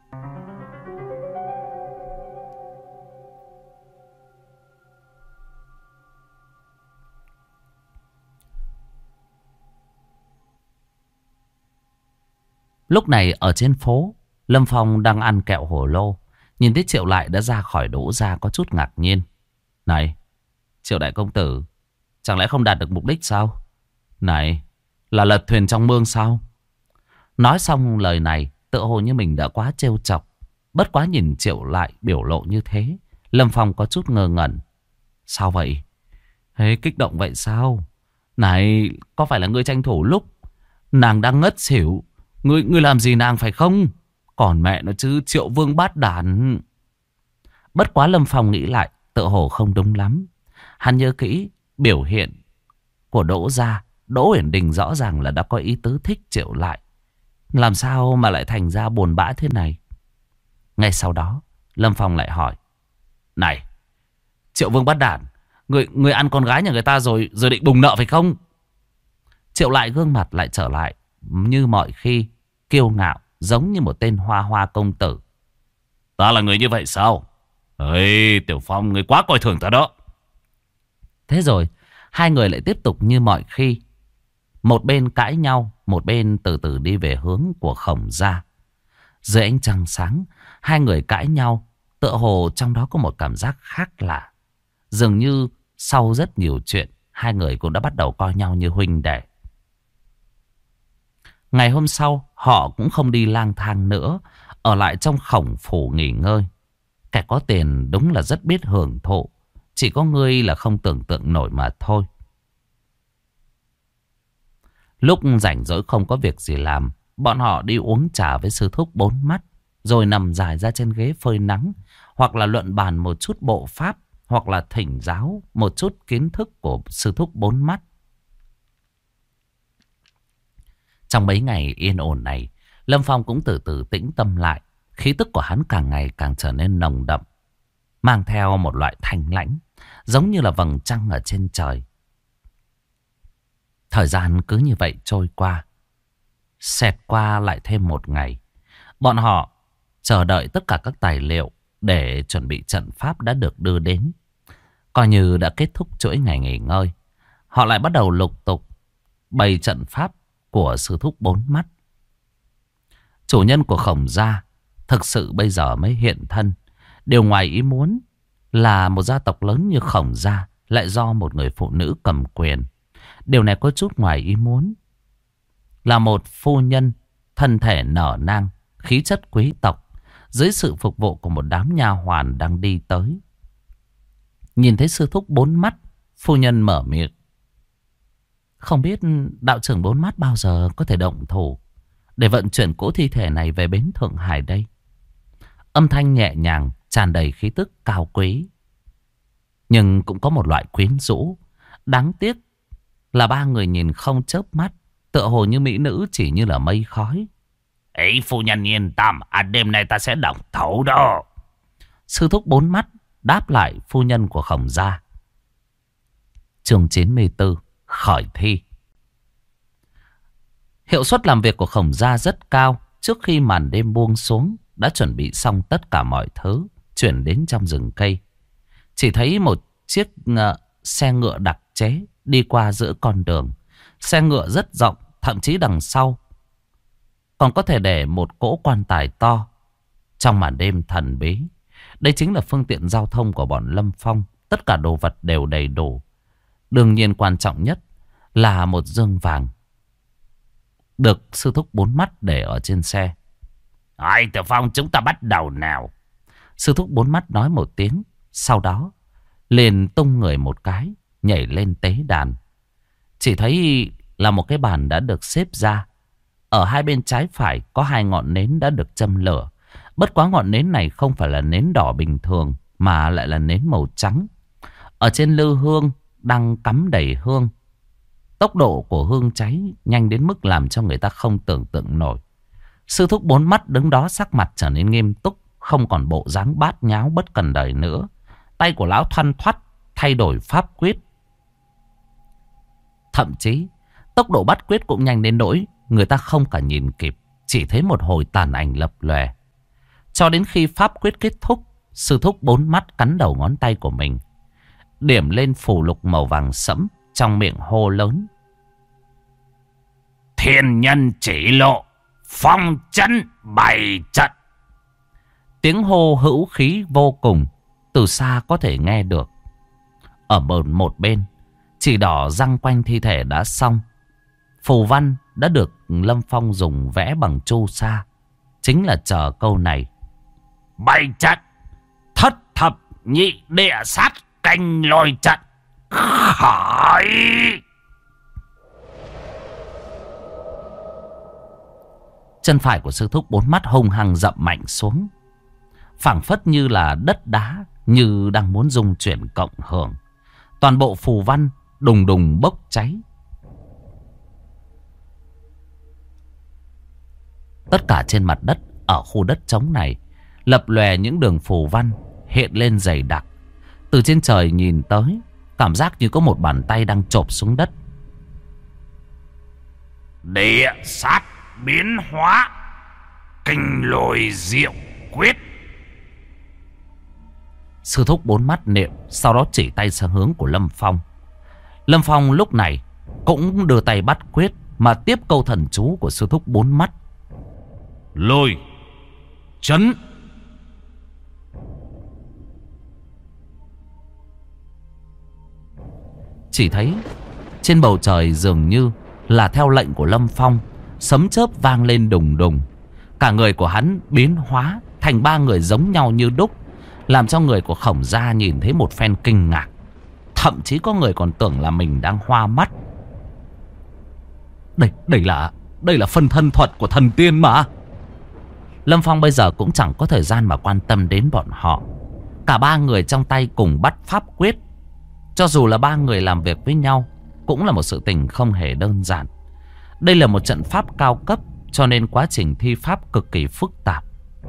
Lúc này ở trên phố, Lâm Phong đang ăn kẹo hổ lô. Nhìn thấy Triệu Lại đã ra khỏi Đỗ gia có chút ngạc nhiên. Này, Triệu đại công tử, chẳng lẽ không đạt được mục đích sao? Này, là lật thuyền trong mương sao? Nói xong lời này, tựa hồ như mình đã quá trêu chọc. Bất quá nhìn Triệu Lại biểu lộ như thế, Lâm Phong có chút ngơ ngẩn. Sao vậy? Thế kích động vậy sao? Này, có phải là ngươi tranh thủ lúc nàng đang ngất xỉu? Ngươi, ngươi làm gì nàng phải không? Còn mẹ nó chứ, Triệu Vương bát đản. Bất quá Lâm Phong nghĩ lại, tựa hồ không đúng lắm. Hắn nhớ kỹ biểu hiện của Đỗ gia. Đỗ Uyển Đình rõ ràng là đã có ý tứ thích Triệu Lại. Làm sao mà lại thành ra buồn bã thế này? Ngay sau đó, Lâm Phong lại hỏi. Này, Triệu Vương bát đản, người, người ăn con gái nhà người ta rồi, rồi định bùng nợ phải không? Triệu Lại gương mặt lại trở lại như mọi khi, kiêu ngạo, giống như một tên hoa hoa công tử. Ta là người như vậy sao? Ê, Tiểu Phong, người quá coi thường ta đó. Thế rồi, hai người lại tiếp tục như mọi khi. Một bên cãi nhau, một bên từ từ đi về hướng của Khổng gia. Dưới ánh trăng sáng, hai người cãi nhau, tựa hồ trong đó có một cảm giác khác lạ. Dường như sau rất nhiều chuyện, hai người cũng đã bắt đầu coi nhau như huynh đệ. Ngày hôm sau, họ cũng không đi lang thang nữa, ở lại trong Khổng phủ nghỉ ngơi. Kẻ có tiền đúng là rất biết hưởng thụ, chỉ có ngươi là không tưởng tượng nổi mà thôi. Lúc rảnh rỗi không có việc gì làm, bọn họ đi uống trà với sư thúc bốn mắt, rồi nằm dài ra trên ghế phơi nắng, hoặc là luận bàn một chút bộ pháp, hoặc là thỉnh giáo một chút kiến thức của sư thúc bốn mắt. Trong mấy ngày yên ổn này, Lâm Phong cũng từ từ tĩnh tâm lại. Khí tức của hắn càng ngày càng trở nên nồng đậm, mang theo một loại thanh lãnh, giống như là vầng trăng ở trên trời. Thời gian cứ như vậy trôi qua. Xẹt qua lại thêm một ngày. Bọn họ chờ đợi tất cả các tài liệu để chuẩn bị trận pháp đã được đưa đến. Coi như đã kết thúc chuỗi ngày nghỉ ngơi, họ lại bắt đầu lục tục bày trận pháp của sư thúc bốn mắt. Chủ nhân của Khổng gia thực sự bây giờ mới hiện thân. Điều ngoài ý muốn là một gia tộc lớn như Khổng gia lại do một người phụ nữ cầm quyền. Điều này có chút ngoài ý muốn. Là một phu nhân thân thể nở nang, khí chất quý tộc, dưới sự phục vụ của một đám nha hoàn đang đi tới. Nhìn thấy sư thúc bốn mắt, phu nhân mở miệng. Không biết đạo trưởng bốn mắt bao giờ có thể động thủ để vận chuyển cỗ thi thể này về bến Thượng Hải đây? Âm thanh nhẹ nhàng, tràn đầy khí tức cao quý, nhưng cũng có một loại quyến rũ. Đáng tiếc là ba người nhìn không chớp mắt, tựa hồ như mỹ nữ chỉ như là mây khói. Ấy, phu nhân yên tâm, à, đêm nay ta sẽ động thủ đó. Sư thúc bốn mắt đáp lại phu nhân của Khổng gia. Chương chín mươi tư, khởi thi. Hiệu suất làm việc của Khổng gia rất cao. Trước khi màn đêm buông xuống, đã chuẩn bị xong tất cả mọi thứ, chuyển đến trong rừng cây. Chỉ thấy một chiếc uh, xe ngựa đặc chế đi qua giữa con đường. Xe ngựa rất rộng, thậm chí đằng sau còn có thể để một cỗ quan tài to. Trong màn đêm thần bí, đây chính là phương tiện giao thông của bọn Lâm Phong. Tất cả đồ vật đều đầy đủ. Đương nhiên quan trọng nhất là một dương vàng, được sư thúc bốn mắt để ở trên xe. Ai, Tiểu Phong, chúng ta bắt đầu nào. Sư thúc bốn mắt nói một tiếng, sau đó liền tung người một cái, nhảy lên tế đàn. Chỉ thấy là một cái bàn đã được xếp ra. Ở hai bên trái phải có hai ngọn nến đã được châm lửa. Bất quá ngọn nến này không phải là nến đỏ bình thường, mà lại là nến màu trắng. Ở trên lư hương đang cắm đầy hương. Tốc độ của hương cháy nhanh đến mức làm cho người ta không tưởng tượng nổi. Sư thúc bốn mắt đứng đó sắc mặt trở nên nghiêm túc, không còn bộ dáng bát nháo bất cần đời nữa. Tay của lão thoăn thoắt thay đổi pháp quyết. Thậm chí tốc độ bắt quyết cũng nhanh đến nỗi người ta không cả nhìn kịp. chỉ thấy một hồi tàn ảnh lập lòe. Cho đến khi pháp quyết kết thúc, sư thúc bốn mắt cắn đầu ngón tay của mình, điểm lên phù lục màu vàng sẫm, trong miệng hô lớn: Thiên nhân chỉ lộ, phong chân bày trận. Tiếng hô hữu khí vô cùng, từ xa có thể nghe được. Ở bờ một bên, chỉ đỏ răng quanh thi thể đã xong. Phù văn đã được Lâm Phong dùng vẽ bằng chu sa, chính là chờ câu này: Bày trận, thất thập nhị địa sát canh lôi trận khởi. Chân phải của sư thúc bốn mắt hung hăng dậm mạnh xuống, phảng phất như là đất đá, như đang muốn dung chuyển cộng hưởng. Toàn bộ phù văn đùng đùng bốc cháy. Tất cả trên mặt đất ở khu đất trống này lập lòe những đường phù văn hiện lên dày đặc. Từ trên trời nhìn tới, cảm giác như có một bàn tay đang chộp xuống đất. Địa sát biến hóa, kinh lôi diệu quyết. Sư thúc bốn mắt niệm, sau đó chỉ tay sang hướng của Lâm Phong. Lâm Phong lúc này cũng đưa tay bắt quyết, mà tiếp câu thần chú của sư thúc bốn mắt: Lôi chấn. Chỉ thấy trên bầu trời dường như là theo lệnh của Lâm Phong, sấm chớp vang lên đùng đùng. Cả người của hắn biến hóa thành ba người giống nhau như đúc, làm cho người của Khổng Gia nhìn thấy một phen kinh ngạc. Thậm chí có người còn tưởng là mình đang hoa mắt. Đây, đây là Đây là phân thân thuật của thần tiên mà. Lâm Phong bây giờ cũng chẳng có thời gian mà quan tâm đến bọn họ. Cả ba người trong tay cùng bắt pháp quyết. Cho dù là ba người làm việc với nhau, cũng là một sự tình không hề đơn giản. Đây là một trận pháp cao cấp, cho nên quá trình thi pháp cực kỳ phức tạp.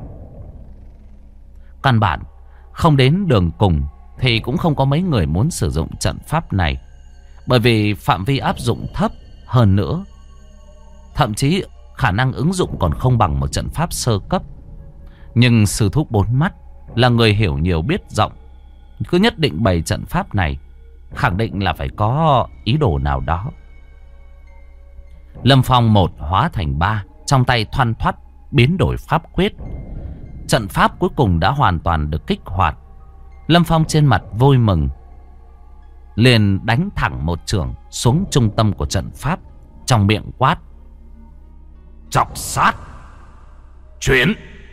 Căn bản không đến đường cùng thì cũng không có mấy người muốn sử dụng trận pháp này, bởi vì phạm vi áp dụng thấp. Hơn nữa, thậm chí khả năng ứng dụng còn không bằng một trận pháp sơ cấp. Nhưng sư thúc bốn mắt là người hiểu nhiều biết rộng, cứ nhất định bày trận pháp này, khẳng định là phải có ý đồ nào đó. Lâm Phong một hóa thành ba, trong tay thoăn thoắt biến đổi pháp quyết. Trận pháp cuối cùng đã hoàn toàn được kích hoạt. Lâm Phong trên mặt vui mừng, liền đánh thẳng một chưởng xuống trung tâm của trận pháp, trong miệng quát: Chọc sát chuyển.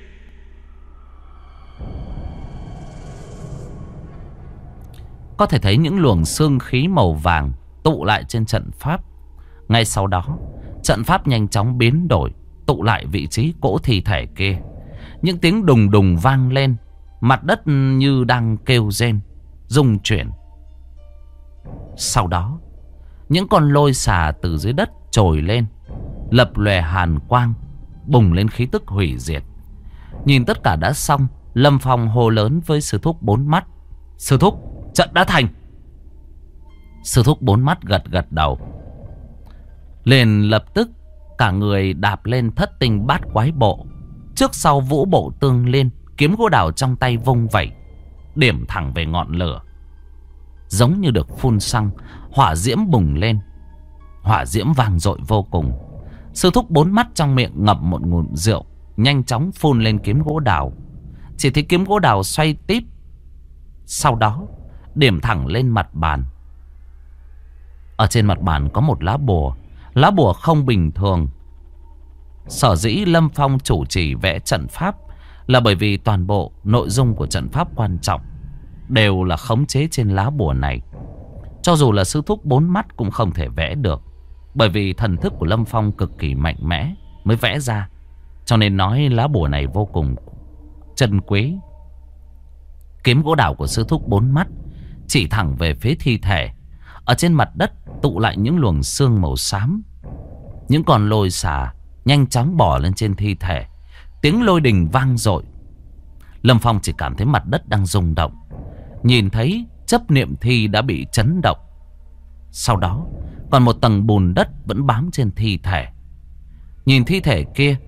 Có thể thấy những luồng xương khí màu vàng tụ lại trên trận pháp. Ngay sau đó, trận pháp nhanh chóng biến đổi, tụ lại vị trí cỗ thi thể kia. Những tiếng đùng đùng vang lên, mặt đất như đang kêu rên, rung chuyển. Sau đó, những con lôi xà từ dưới đất trồi lên, lập lòe hàn quang, bùng lên khí tức hủy diệt. Nhìn tất cả đã xong, Lâm Phong hô lớn với sư thúc bốn mắt: Sư thúc, trận đã thành. Sư thúc bốn mắt gật gật đầu, liền lập tức cả người đạp lên thất tinh bát quái bộ, trước sau vũ bộ tương liên, kiếm gỗ đào trong tay vung vẩy, điểm thẳng về ngọn lửa. Giống như được phun xăng, hỏa diễm bùng lên. Hỏa diễm vang dội vô cùng. Sư thúc bốn mắt trong miệng ngậm một ngụm rượu, nhanh chóng phun lên kiếm gỗ đào. Chỉ thấy kiếm gỗ đào xoay tít, sau đó điểm thẳng lên mặt bàn. Ở trên mặt bàn có một lá bùa. Lá bùa không bình thường. Sở dĩ Lâm Phong chủ trì vẽ trận pháp là bởi vì toàn bộ nội dung của trận pháp quan trọng đều là khống chế trên lá bùa này. Cho dù là sư thúc bốn mắt cũng không thể vẽ được, bởi vì thần thức của Lâm Phong cực kỳ mạnh mẽ mới vẽ ra. Cho nên nói lá bùa này vô cùng chân quý. Kiếm gỗ đào của sư thúc bốn mắt chỉ thẳng về phía thi thể. Ở trên mặt đất tụ lại những luồng xương màu xám. Những con lôi xà nhanh chóng bò lên trên thi thể. Tiếng lôi đình vang dội. Lâm Phong chỉ cảm thấy mặt đất đang rung động. Nhìn thấy chấp niệm thi đã bị chấn động. Sau đó còn một tầng bùn đất vẫn bám trên thi thể. Nhìn thi thể kia,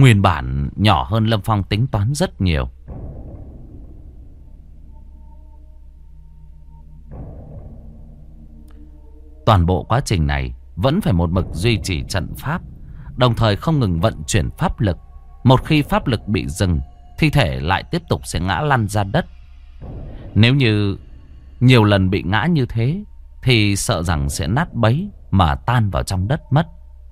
Nguyên bản nhỏ hơn Lâm Phong tính toán rất nhiều. Toàn bộ quá trình này vẫn phải một mực duy trì trận pháp, đồng thời không ngừng vận chuyển pháp lực. Một khi pháp lực bị dừng, thi thể lại tiếp tục sẽ ngã lăn ra đất. Nếu như nhiều lần bị ngã như thế thì sợ rằng sẽ nát bấy mà tan vào trong đất mất.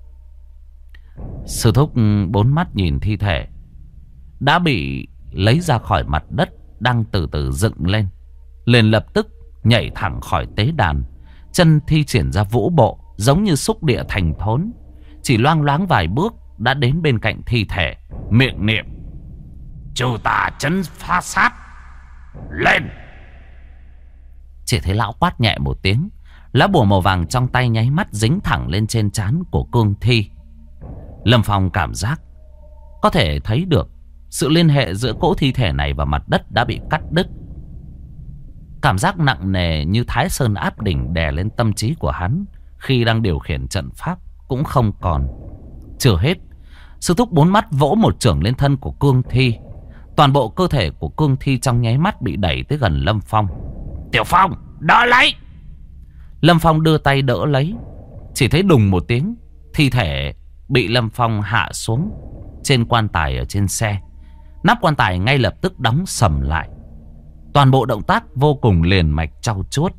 Sư thúc bốn mắt nhìn thi thể đã bị lấy ra khỏi mặt đất đang từ từ dựng lên, liền lập tức nhảy thẳng khỏi tế đàn, chân thi triển ra vũ bộ giống như xúc địa thành thốn. Chỉ loang loáng vài bước đã đến bên cạnh thi thể, miệng niệm: "Chu tà chấn phá sát, lên!" Chỉ thấy lão quát nhẹ một tiếng, lá bùa màu vàng trong tay nháy mắt dính thẳng lên trên trán của cương thi. Lâm Phong cảm giác có thể thấy được sự liên hệ giữa cỗ thi thể này và mặt đất đã bị cắt đứt. Cảm giác nặng nề như Thái Sơn áp đỉnh đè lên tâm trí của hắn khi đang điều khiển trận pháp cũng không còn. Chưa hết, sư thúc bốn mắt vỗ một chưởng lên thân của cương thi. Toàn bộ cơ thể của cương thi trong nháy mắt bị đẩy tới gần Lâm Phong. "Tiểu Phong, đỡ lấy!" Lâm Phong đưa tay đỡ lấy. Chỉ thấy đùng một tiếng, thi thể bị Lâm Phong hạ xuống trên quan tài ở trên xe. Nắp quan tài ngay lập tức đóng sầm lại. Toàn bộ động tác vô cùng liền mạch trau chuốt.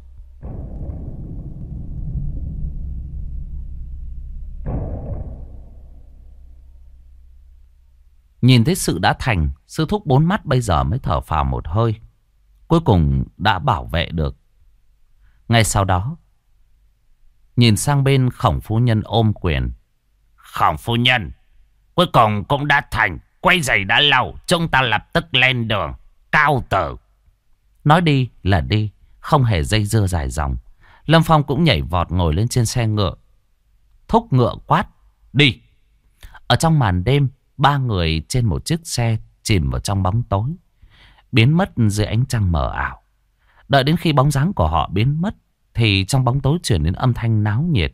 Nhìn thấy sự đã thành, sư thúc bốn mắt bây giờ mới thở phào một hơi. Cuối cùng đã bảo vệ được. Ngay sau đó, nhìn sang bên Khổng phu nhân ôm quyền: "Khổng phu nhân, cuối cùng cũng đã thành. Quay giày đã lâu, chúng ta lập tức lên đường. Cao tử!" Nói đi là đi, không hề dây dưa dài dòng. Lâm Phong cũng nhảy vọt ngồi lên trên xe ngựa, thúc ngựa quát: "Đi!" Ở trong màn đêm, ba người trên một chiếc xe chìm vào trong bóng tối, biến mất dưới ánh trăng mờ ảo. Đợi đến khi bóng dáng của họ biến mất thì trong bóng tối chuyển đến âm thanh náo nhiệt.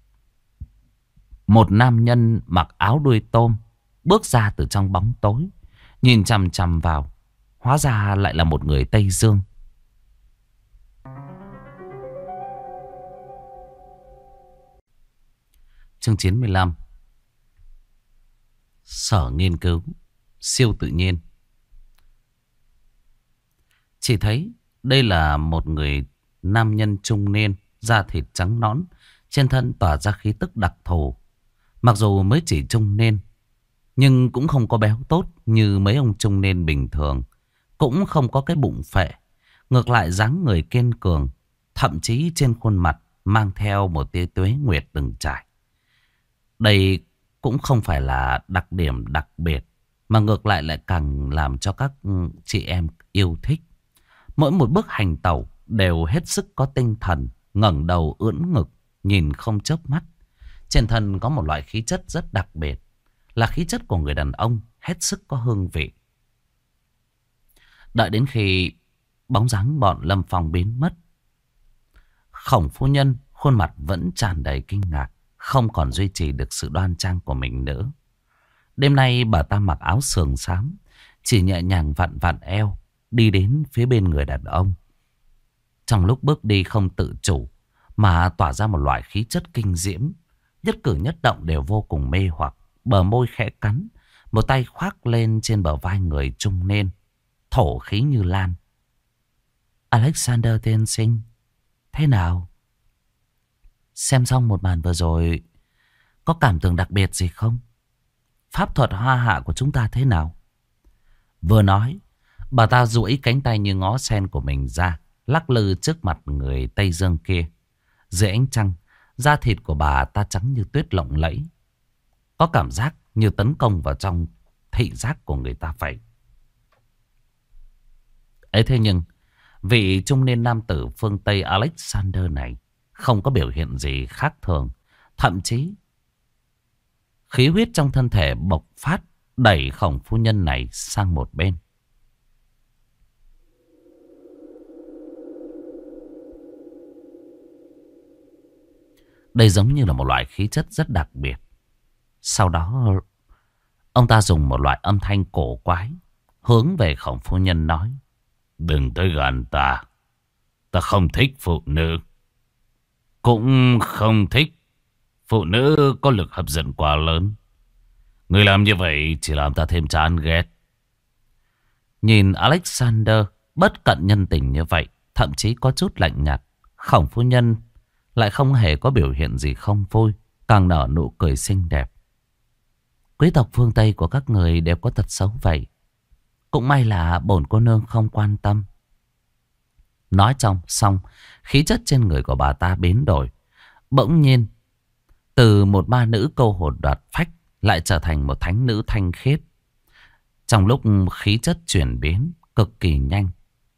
Một nam nhân mặc áo đuôi tôm bước ra từ trong bóng tối, nhìn chằm chằm vào. Hóa ra lại là một người Tây Dương. Chương chín mươi lăm. Sở nghiên cứu siêu tự nhiên. Chỉ thấy đây là một người nam nhân trung niên, da thịt trắng nõn, trên thân tỏa ra khí tức đặc thù. Mặc dù mới chỉ trung niên, nhưng cũng không có béo tốt như mấy ông trung niên bình thường, cũng không có cái bụng phệ. Ngược lại dáng người kiên cường, thậm chí trên khuôn mặt mang theo một tia tuế nguyệt từng trải. Đây cũng không phải là đặc điểm đặc biệt, mà ngược lại lại càng làm cho các chị em yêu thích. Mỗi một bước hành tẩu đều hết sức có tinh thần, ngẩng đầu ưỡn ngực, nhìn không chớp mắt. Trên thân có một loại khí chất rất đặc biệt, là khí chất của người đàn ông, hết sức có hương vị. Đợi đến khi bóng dáng bọn Lâm Phong biến mất, Khổng phu nhân khuôn mặt vẫn tràn đầy kinh ngạc, không còn duy trì được sự đoan trang của mình nữa. Đêm nay bà ta mặc áo sườn xám, chỉ nhẹ nhàng vặn vặn eo, đi đến phía bên người đàn ông. Trong lúc bước đi không tự chủ, mà tỏa ra một loại khí chất kinh diễm. Nhất cử nhất động đều vô cùng mê hoặc. Bờ môi khẽ cắn, một tay khoác lên trên bờ vai người trung niên, thổ khí như lan. "Alexander tiên sinh, thế nào? Xem xong một màn vừa rồi, có cảm tưởng đặc biệt gì không? Pháp thuật hoa hạ của chúng ta thế nào?" Vừa nói, bà ta duỗi cánh tay như ngó sen của mình ra, lắc lư trước mặt người Tây Dương kia. Dưới ánh trăng, da thịt của bà ta trắng như tuyết lộng lẫy, có cảm giác như tấn công vào trong thị giác của người ta vậy. Ấy thế nhưng, vị trung niên nam tử phương Tây Alexander này không có biểu hiện gì khác thường. Thậm chí, khí huyết trong thân thể bộc phát, đẩy Khổng phu nhân này sang một bên. Đây giống như là một loại khí chất rất đặc biệt. Sau đó, Ông ta dùng một loại âm thanh cổ quái hướng về Khổng phu nhân nói: Đừng tới gần ta. Ta không thích phụ nữ. Cũng không thích phụ nữ có lực hấp dẫn quá lớn. Người làm như vậy chỉ làm ta thêm chán ghét. Nhìn Alexander bất cận nhân tình như vậy, thậm chí có chút lạnh nhạt, Khổng phu nhân lại không hề có biểu hiện gì không vui, càng nở nụ cười xinh đẹp. Quý tộc phương Tây của các người đều có tật xấu vậy. Cũng may là bổn cô nương không quan tâm. Nói trong xong, khí chất trên người của bà ta biến đổi. Bỗng nhiên, từ một ma nữ câu hồn đoạt phách lại trở thành một thánh nữ thanh khiết. Trong lúc khí chất chuyển biến cực kỳ nhanh,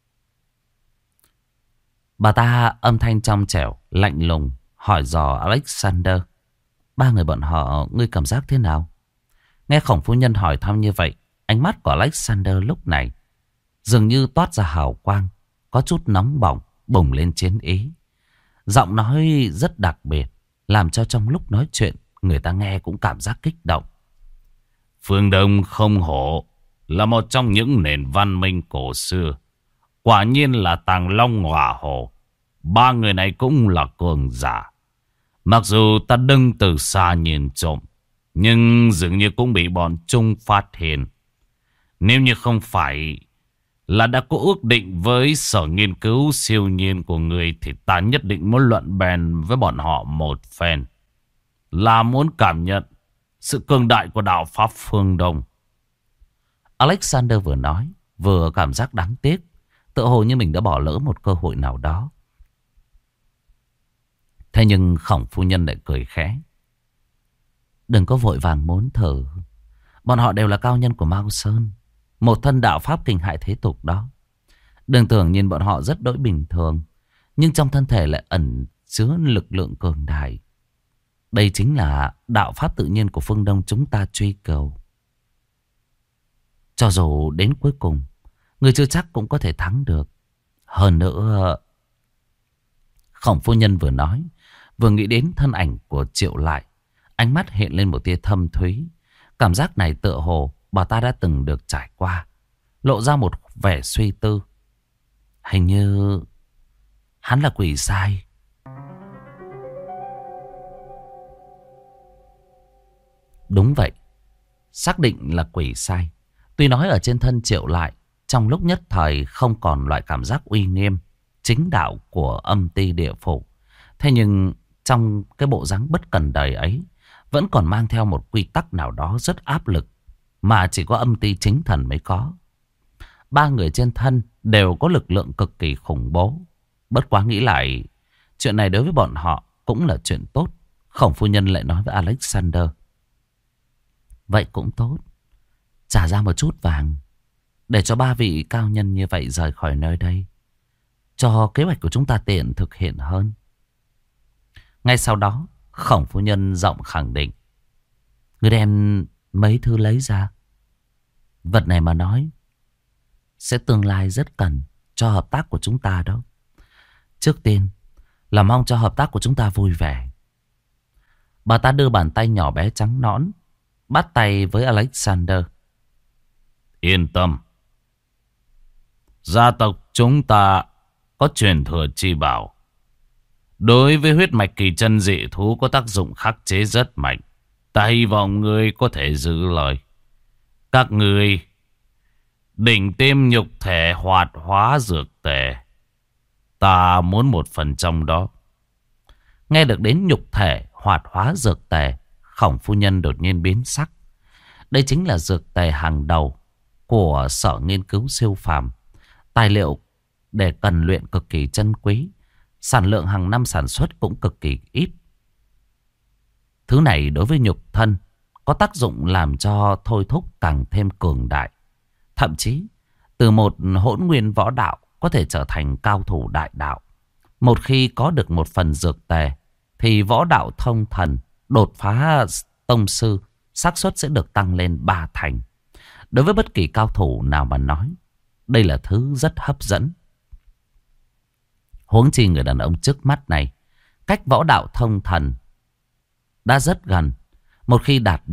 bà ta âm thanh trong trẻo, lạnh lùng hỏi dò Alexander: Ba người bọn họ, ngươi cảm giác thế nào? Nghe Khổng phu nhân hỏi thăm như vậy, ánh mắt của Alexander lúc này dường như toát ra hào quang, có chút nóng bỏng, bùng lên chiến ý. Giọng nói rất đặc biệt, làm cho trong lúc nói chuyện người ta nghe cũng cảm giác kích động. Phương Đông không hổ là một trong những nền văn minh cổ xưa. Quả nhiên là Tàng Long Ngọa Hổ. Ba người này cũng là cường giả. Mặc dù ta đứng từ xa nhìn trộm, nhưng dường như cũng bị bọn Trung phát hiện. Nếu như không phải là đã có ước định với sở nghiên cứu siêu nhiên của người, thì ta nhất định muốn luận bèn với bọn họ một phen, là muốn cảm nhận sự cường đại của đạo pháp phương Đông. Alexander vừa nói vừa cảm giác đáng tiếc, tựa hồ như mình đã bỏ lỡ một cơ hội nào đó. Thế nhưng Khổng phu nhân lại cười khẽ: Đừng có vội vàng muốn thử. Bọn họ đều là cao nhân của Mao Sơn, một thân đạo pháp kinh hại thế tục đó. Đừng tưởng nhìn bọn họ rất đỗi bình thường, nhưng trong thân thể lại ẩn chứa lực lượng cường đại. Đây chính là đạo pháp tự nhiên của phương Đông chúng ta truy cầu. Cho dù đến cuối cùng, người chưa chắc cũng có thể thắng được. Hơn nữa, Khổng phu nhân vừa nói, vừa nghĩ đến thân ảnh của Triệu Lại. Ánh mắt hiện lên một tia thâm thúy. Cảm giác này tựa hồ bà ta đã từng được trải qua, lộ ra một vẻ suy tư. Hình như hắn là quỷ sai. Đúng vậy, xác định là quỷ sai. Tuy nói ở trên thân Triệu Lại, trong lúc nhất thời không còn loại cảm giác uy nghiêm chính đạo của âm ti địa phủ, thế nhưng trong cái bộ dáng bất cần đời ấy vẫn còn mang theo một quy tắc nào đó rất áp lực, mà chỉ có âm ti chính thần mới có. Ba người trên thân đều có lực lượng cực kỳ khủng bố. Bất quá nghĩ lại, chuyện này đối với bọn họ cũng là chuyện tốt. Khổng phu nhân lại nói với Alexander: Vậy cũng tốt, trả ra một chút vàng để cho ba vị cao nhân như vậy rời khỏi nơi đây, cho kế hoạch của chúng ta tiện thực hiện hơn. Ngay sau đó, Khổng phu nhân giọng khẳng định: Người đem mấy thứ lấy ra. Vật này mà nói sẽ tương lai rất cần cho hợp tác của chúng ta đó. Trước tiên là mong cho hợp tác của chúng ta vui vẻ. Bà ta đưa bàn tay nhỏ bé trắng nõn bắt tay với Alexander. Yên tâm, gia tộc chúng ta có truyền thừa chi bảo. Đối với huyết mạch kỳ chân dị thú có tác dụng khắc chế rất mạnh. Ta hy vọng ngươi có thể giữ lời. Các ngươi đỉnh tiêm nhục thể hoạt hóa dược tề, ta muốn một phần trong đó. Nghe được đến nhục thể hoạt hóa dược tề, Khổng phu nhân đột nhiên biến sắc. Đây chính là dược tề hàng đầu của sở nghiên cứu siêu phàm. Tài liệu để cần luyện cực kỳ chân quý. Sản lượng hàng năm sản xuất cũng cực kỳ ít. Thứ này đối với nhục thân có tác dụng làm cho thôi thúc càng thêm cường đại. Thậm chí từ một hỗn nguyên võ đạo có thể trở thành cao thủ đại đạo. Một khi có được một phần dược tề thì võ đạo thông thần, đột phá tông sư, xác suất sẽ được tăng lên ba thành. Đối với bất kỳ cao thủ nào mà nói, đây là thứ rất hấp dẫn. Huống chi người đàn ông trước mắt này, cách võ đạo thông thần đã rất gần. Một khi đạt được,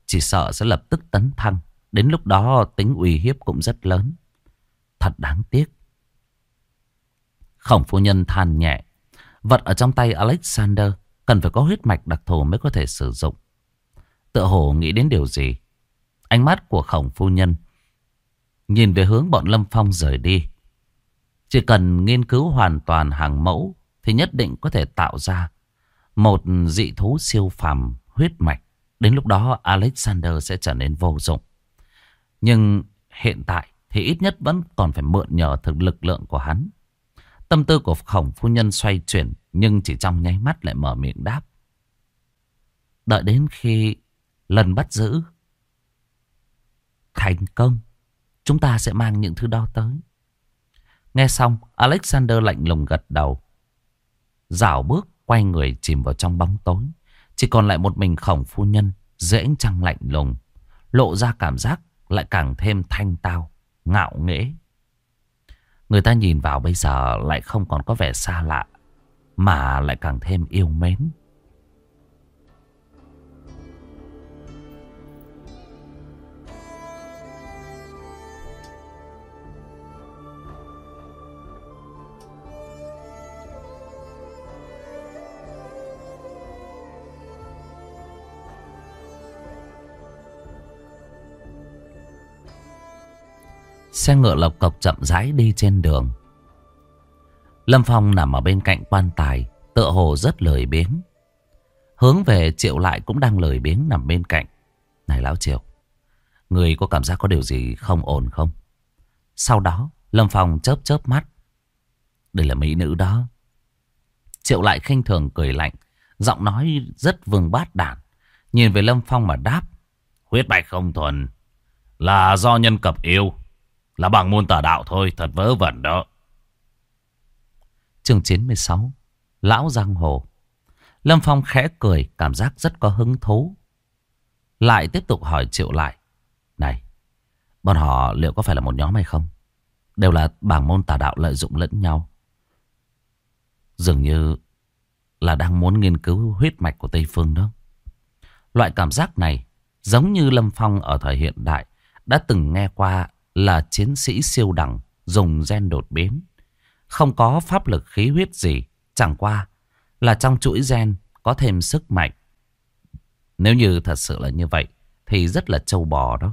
chỉ sợ sẽ lập tức tấn thăng. Đến lúc đó tính uy hiếp cũng rất lớn. Thật đáng tiếc. Khổng phu nhân than nhẹ. Vật ở trong tay Alexander cần phải có huyết mạch đặc thù mới có thể sử dụng. Tựa hồ nghĩ đến điều gì. Ánh mắt của khổng phu nhân nhìn về hướng bọn Lâm Phong rời đi. Chỉ cần nghiên cứu hoàn toàn hàng mẫu thì nhất định có thể tạo ra một dị thú siêu phàm huyết mạch. Đến lúc đó Alexander sẽ trở nên vô dụng. Nhưng hiện tại thì ít nhất vẫn còn phải mượn nhờ thực lực lượng của hắn. Tâm tư của khổng phu nhân xoay chuyển, nhưng chỉ trong nháy mắt lại mở miệng đáp. Đợi đến khi lần bắt giữ thành công, chúng ta sẽ mang những thứ đó tới. Nghe xong, Alexander lạnh lùng gật đầu. Dảo bước quay người chìm vào trong bóng tối. Chỉ còn lại một mình khổng phu nhân dưới ánh trăng lạnh lùng, lộ ra cảm giác lại càng thêm thanh tao, ngạo nghễ. Người ta nhìn vào bây giờ lại không còn có vẻ xa lạ, mà lại càng thêm yêu mến. Xe ngựa lộc cộc chậm rãi đi trên đường. Lâm Phong nằm ở bên cạnh quan tài, tựa hồ rất lười biếng. Hướng về Triệu Lại cũng đang lười biếng nằm bên cạnh. Này lão Triệu, người có cảm giác có điều gì không ổn không? Sau đó Lâm Phong chớp chớp mắt. Đây là mỹ nữ đó. Triệu Lại khinh thường cười lạnh, giọng nói rất vương bát đản, nhìn về Lâm Phong mà đáp. Huyết mạch không thuần, là do nhân cập yêu, là bằng môn tà đạo thôi, thật vớ vẩn đó. Chương chín mươi sáu, Lão Giang Hồ. Lâm Phong khẽ cười, cảm giác rất có hứng thú. Lại tiếp tục hỏi Triệu Lại. Này, bọn họ liệu có phải là một nhóm hay không? Đều là bảng môn tà đạo lợi dụng lẫn nhau. Dường như là đang muốn nghiên cứu huyết mạch của Tây Phương đó. Loại cảm giác này giống như Lâm Phong ở thời hiện đại đã từng nghe qua là chiến sĩ siêu đẳng dùng gen đột biến. Không có pháp lực khí huyết gì, chẳng qua là trong chuỗi gen có thêm sức mạnh. Nếu như thật sự là như vậy thì rất là trâu bò đó.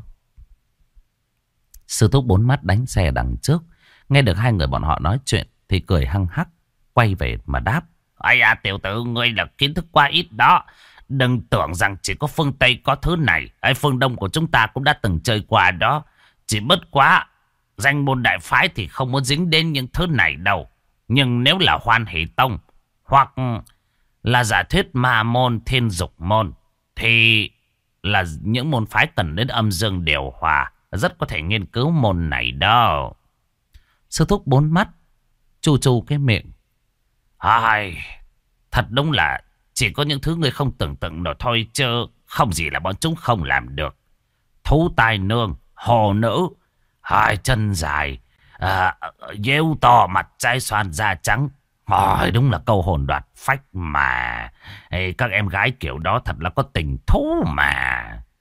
Sư thúc bốn mắt đánh xe đằng trước, nghe được hai người bọn họ nói chuyện thì cười hăng hắc, quay về mà đáp. Ây à, tiểu tử, ngươi là kiến thức quá ít đó. Đừng tưởng rằng chỉ có phương Tây có thứ này. Ở phương Đông của chúng ta cũng đã từng chơi qua đó. Chỉ bất quá danh môn đại phái thì không muốn dính đến những thứ này đâu. Nhưng nếu là Hoan Hỷ Tông hoặc là giả thuyết ma môn, thiên dục môn thì là những môn phái cần đến âm dương điều hòa, rất có thể nghiên cứu môn này đâu. Sư thúc bốn mắt chu chu cái miệng. Ai, thật đúng là chỉ có những thứ người không tưởng tượng nổi thôi, chứ không gì là bọn chúng không làm được. Thú tai nương, hồ nữ, hai chân dài, à, dêu to, mặt trái xoan, da trắng. Ôi, đúng là câu hồn đoạt phách mà. Ê, các em gái kiểu đó thật là có tình thú mà.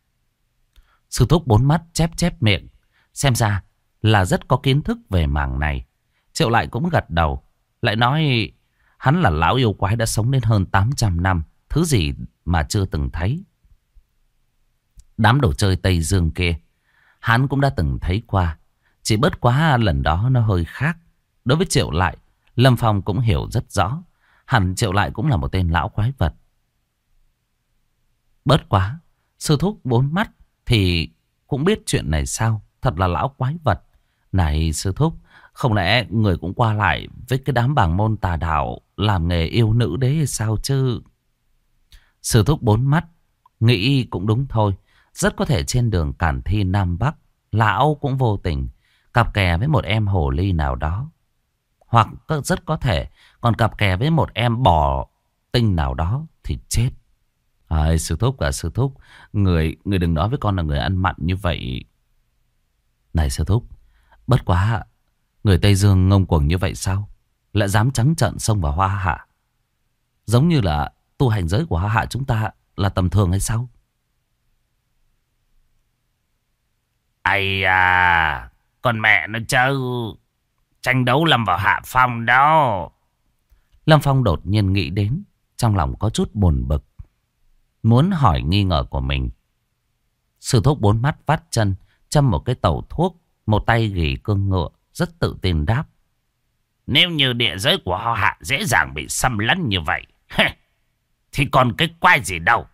Sư thúc bốn mắt chép chép miệng. Xem ra là rất có kiến thức về mảng này. Triệu Lại cũng gật đầu, lại nói hắn là lão yêu quái đã sống đến hơn tám trăm năm. Thứ gì mà chưa từng thấy. Đám đồ chơi Tây Dương kia hắn cũng đã từng thấy qua. Chỉ bất quá lần đó nó hơi khác. Đối với Triệu Lại, Lâm Phong cũng hiểu rất rõ. Hẳn Triệu Lại cũng là một tên lão quái vật. Bớt quá, sư thúc bốn mắt thì cũng biết chuyện này sao? Thật là lão quái vật. Này sư thúc, không lẽ người cũng qua lại với cái đám bảng môn tà đạo làm nghề yêu nữ đấy hay sao chứ? Sư thúc bốn mắt nghĩ cũng đúng thôi. Rất có thể trên đường Cản Thi Nam Bắc, lão cũng vô tình cặp kè với một em hồ ly nào đó. Hoặc rất có thể còn cặp kè với một em bò tinh nào đó thì chết. À, sư thúc à sư thúc, người người đừng nói với con là người ăn mặn như vậy. Này sư thúc, bất quá người Tây Dương ngông cuồng như vậy sao? Lại dám trắng trợn xông vào Hoa Hạ. Giống như là tu hành giới của Hoa Hạ chúng ta là tầm thường hay sao? Ây à, con mẹ nó chứ. Tranh đấu lâm vào hạ phong đó. Lâm Phong đột nhiên nghĩ đến, trong lòng có chút buồn bực, muốn hỏi nghi ngờ của mình. Sư thúc bốn mắt vắt chân, châm một cái tẩu thuốc, một tay gỉ cương ngựa, rất tự tin đáp. Nếu như địa giới của họ Hạ dễ dàng bị xâm lấn như vậy, thì còn cái quái gì đâu.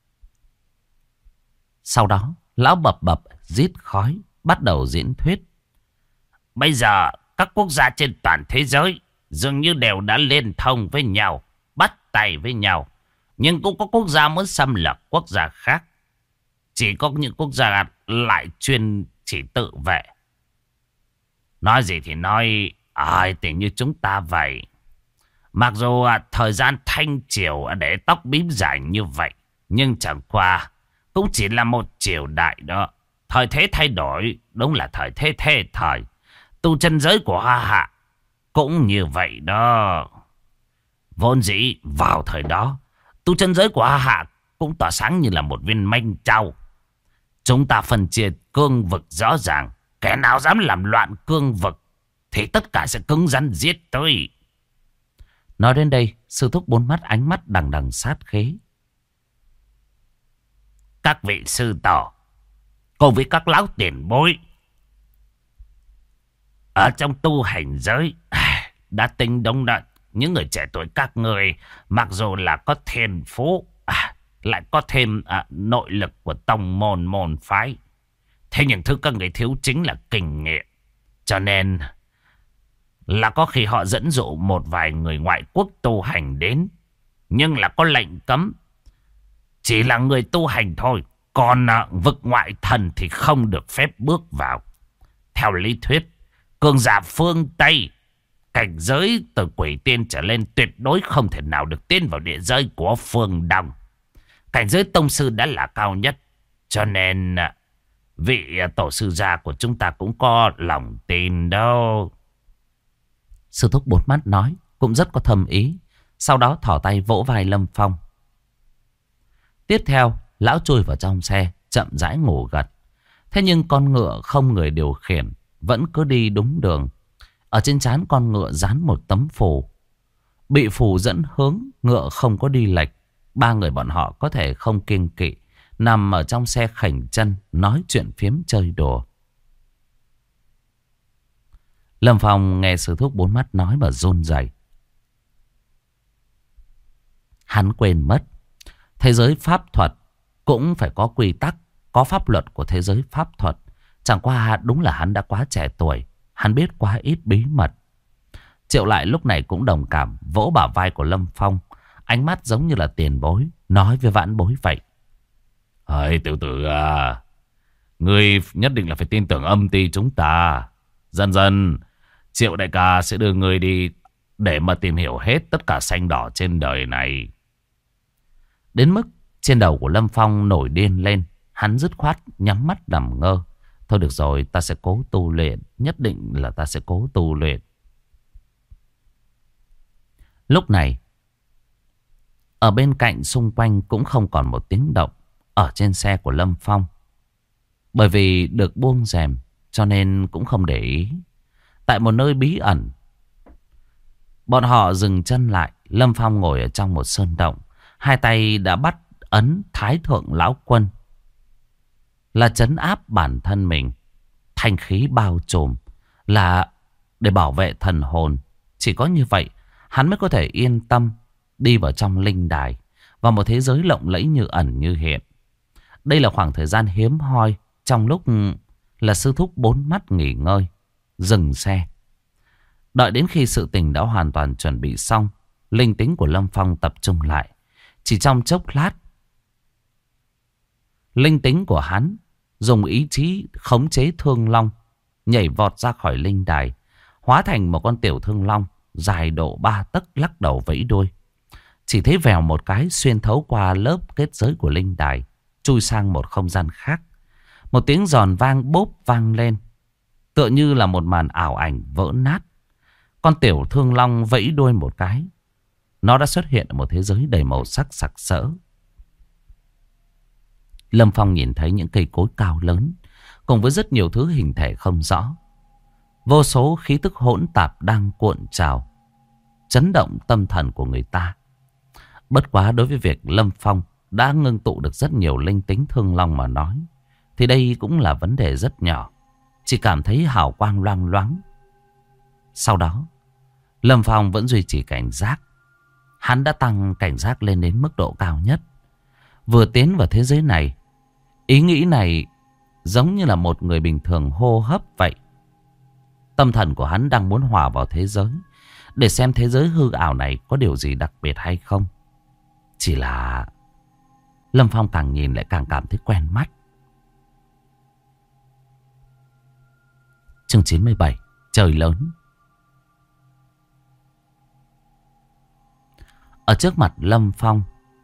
Sau đó, lão bập bập rít khói, bắt đầu diễn thuyết. Bây giờ, các quốc gia trên toàn thế giới dường như đều đã liên thông với nhau, bắt tay với nhau. Nhưng cũng có quốc gia muốn xâm lược quốc gia khác. Chỉ có những quốc gia lại chuyên chỉ tự vệ. Nói gì thì nói, ai thì như chúng ta vậy. Mặc dù à, thời gian thanh triều để tóc bím dài như vậy, nhưng chẳng qua cũng chỉ là một triều đại đó. Thời thế thay đổi, đúng là thời thế thê thời. Tu chân giới của Hoa Hạ cũng như vậy đó. Vốn dĩ vào thời đó, tu chân giới của Hoa Hạ cũng tỏa sáng như là một viên manh trâu. Chúng ta phân chia cương vực rõ ràng. Kẻ nào dám làm loạn cương vực thì tất cả sẽ cứng rắn giết tới. Nói đến đây, sư thúc bốn mắt ánh mắt đằng đằng sát khí. Các vị sư tổ cùng với các lão tiền bối ở trong tu hành giới đã tính đúng đó. Những người trẻ tuổi các người mặc dù là có thiên phú, à, lại có thêm à, nội lực của tông môn môn phái, thế nhưng thứ các người thiếu chính là kinh nghiệm. Cho nên là có khi họ dẫn dụ một vài người ngoại quốc tu hành đến, nhưng là có lệnh cấm chỉ là người tu hành thôi. Còn à, vực ngoại thần thì không được phép bước vào. Theo lý thuyết, cường giả phương Tây cảnh giới từ quỷ tiên trở lên tuyệt đối không thể nào được tiến vào địa giới của phương Đông. Cảnh giới tông sư đã là cao nhất. Cho nên vị tổ sư gia của chúng ta cũng có lòng tin đâu. Sư thúc bốn mắt nói cũng rất có thâm ý. Sau đó thỏ tay vỗ vai Lâm Phong. Tiếp theo, lão chui vào trong xe, chậm rãi ngủ gật. Thế nhưng con ngựa không người điều khiển, vẫn cứ đi đúng đường. Ở trên trán con ngựa dán một tấm phù. Bị phù dẫn hướng, ngựa không có đi lệch. Ba người bọn họ có thể không kiêng kỵ, nằm ở trong xe khểnh chân, nói chuyện phiếm chơi đùa. Lâm Phong nghe sư thúc bốn mắt nói mà run rẩy. Hắn quên mất, thế giới pháp thuật cũng phải có quy tắc, có pháp luật của thế giới pháp thuật. Chẳng qua đúng là hắn đã quá trẻ tuổi, hắn biết quá ít bí mật. Triệu Lại lúc này cũng đồng cảm, vỗ bả vai của Lâm Phong, ánh mắt giống như là tiền bối, nói với vãn bối vậy. Ơi tiểu tử à, ngươi nhất định là phải tin tưởng âm ty chúng ta. Dần dần, Triệu đại ca sẽ đưa ngươi đi để mà tìm hiểu hết tất cả xanh đỏ trên đời này. Đến mức trên đầu của Lâm Phong nổi điên lên, hắn dứt khoát nhắm mắt nằm ngơ. Thôi được rồi, ta sẽ cố tu luyện, nhất định là ta sẽ cố tu luyện. Lúc này, ở bên cạnh xung quanh cũng không còn một tiếng động ở trên xe của Lâm Phong. Bởi vì được buông rèm cho nên cũng không để ý. Tại một nơi bí ẩn, bọn họ dừng chân lại. Lâm Phong ngồi ở trong một sơn động, hai tay đã bắt ấn Thái Thượng Lão Quân, là trấn áp bản thân mình. Thanh khí bao trùm là để bảo vệ thần hồn. Chỉ có như vậy hắn mới có thể yên tâm đi vào trong linh đài, vào một thế giới lộng lẫy như ẩn như hiện. Đây là khoảng thời gian hiếm hoi trong lúc là sư thúc bốn mắt nghỉ ngơi, dừng xe. Đợi đến khi sự tình đã hoàn toàn chuẩn bị xong, linh tính của Lâm Phong tập trung lại. Chỉ trong chốc lát, linh tính của hắn dùng ý chí khống chế thương long, nhảy vọt ra khỏi linh đài, hóa thành một con tiểu thương long dài độ ba tấc, lắc đầu vẫy đuôi. Chỉ thấy vèo một cái xuyên thấu qua lớp kết giới của linh đài, chui sang một không gian khác. Một tiếng giòn vang bốp vang lên, tựa như là một màn ảo ảnh vỡ nát. Con tiểu thương long vẫy đuôi một cái, nó đã xuất hiện ở một thế giới đầy màu sắc sặc sỡ. Lâm Phong nhìn thấy những cây cối cao lớn, cùng với rất nhiều thứ hình thể không rõ. Vô số khí tức hỗn tạp đang cuộn trào, chấn động tâm thần của người ta. Bất quá đối với việc Lâm Phong đã ngưng tụ được rất nhiều linh tính thương long mà nói, thì đây cũng là vấn đề rất nhỏ. Chỉ cảm thấy hào quang loang loáng. Sau đó, Lâm Phong vẫn duy trì cảnh giác. Hắn đã tăng cảnh giác lên đến mức độ cao nhất. Vừa tiến vào thế giới này, ý nghĩ này giống như là một người bình thường hô hấp vậy. Tâm thần của hắn đang muốn hòa vào thế giới, để xem thế giới hư ảo này có điều gì đặc biệt hay không. Chỉ là Lâm Phong càng nhìn lại càng cảm thấy quen mắt. Chương chín mươi bảy. Trời lớn. Ở trước mặt Lâm Phong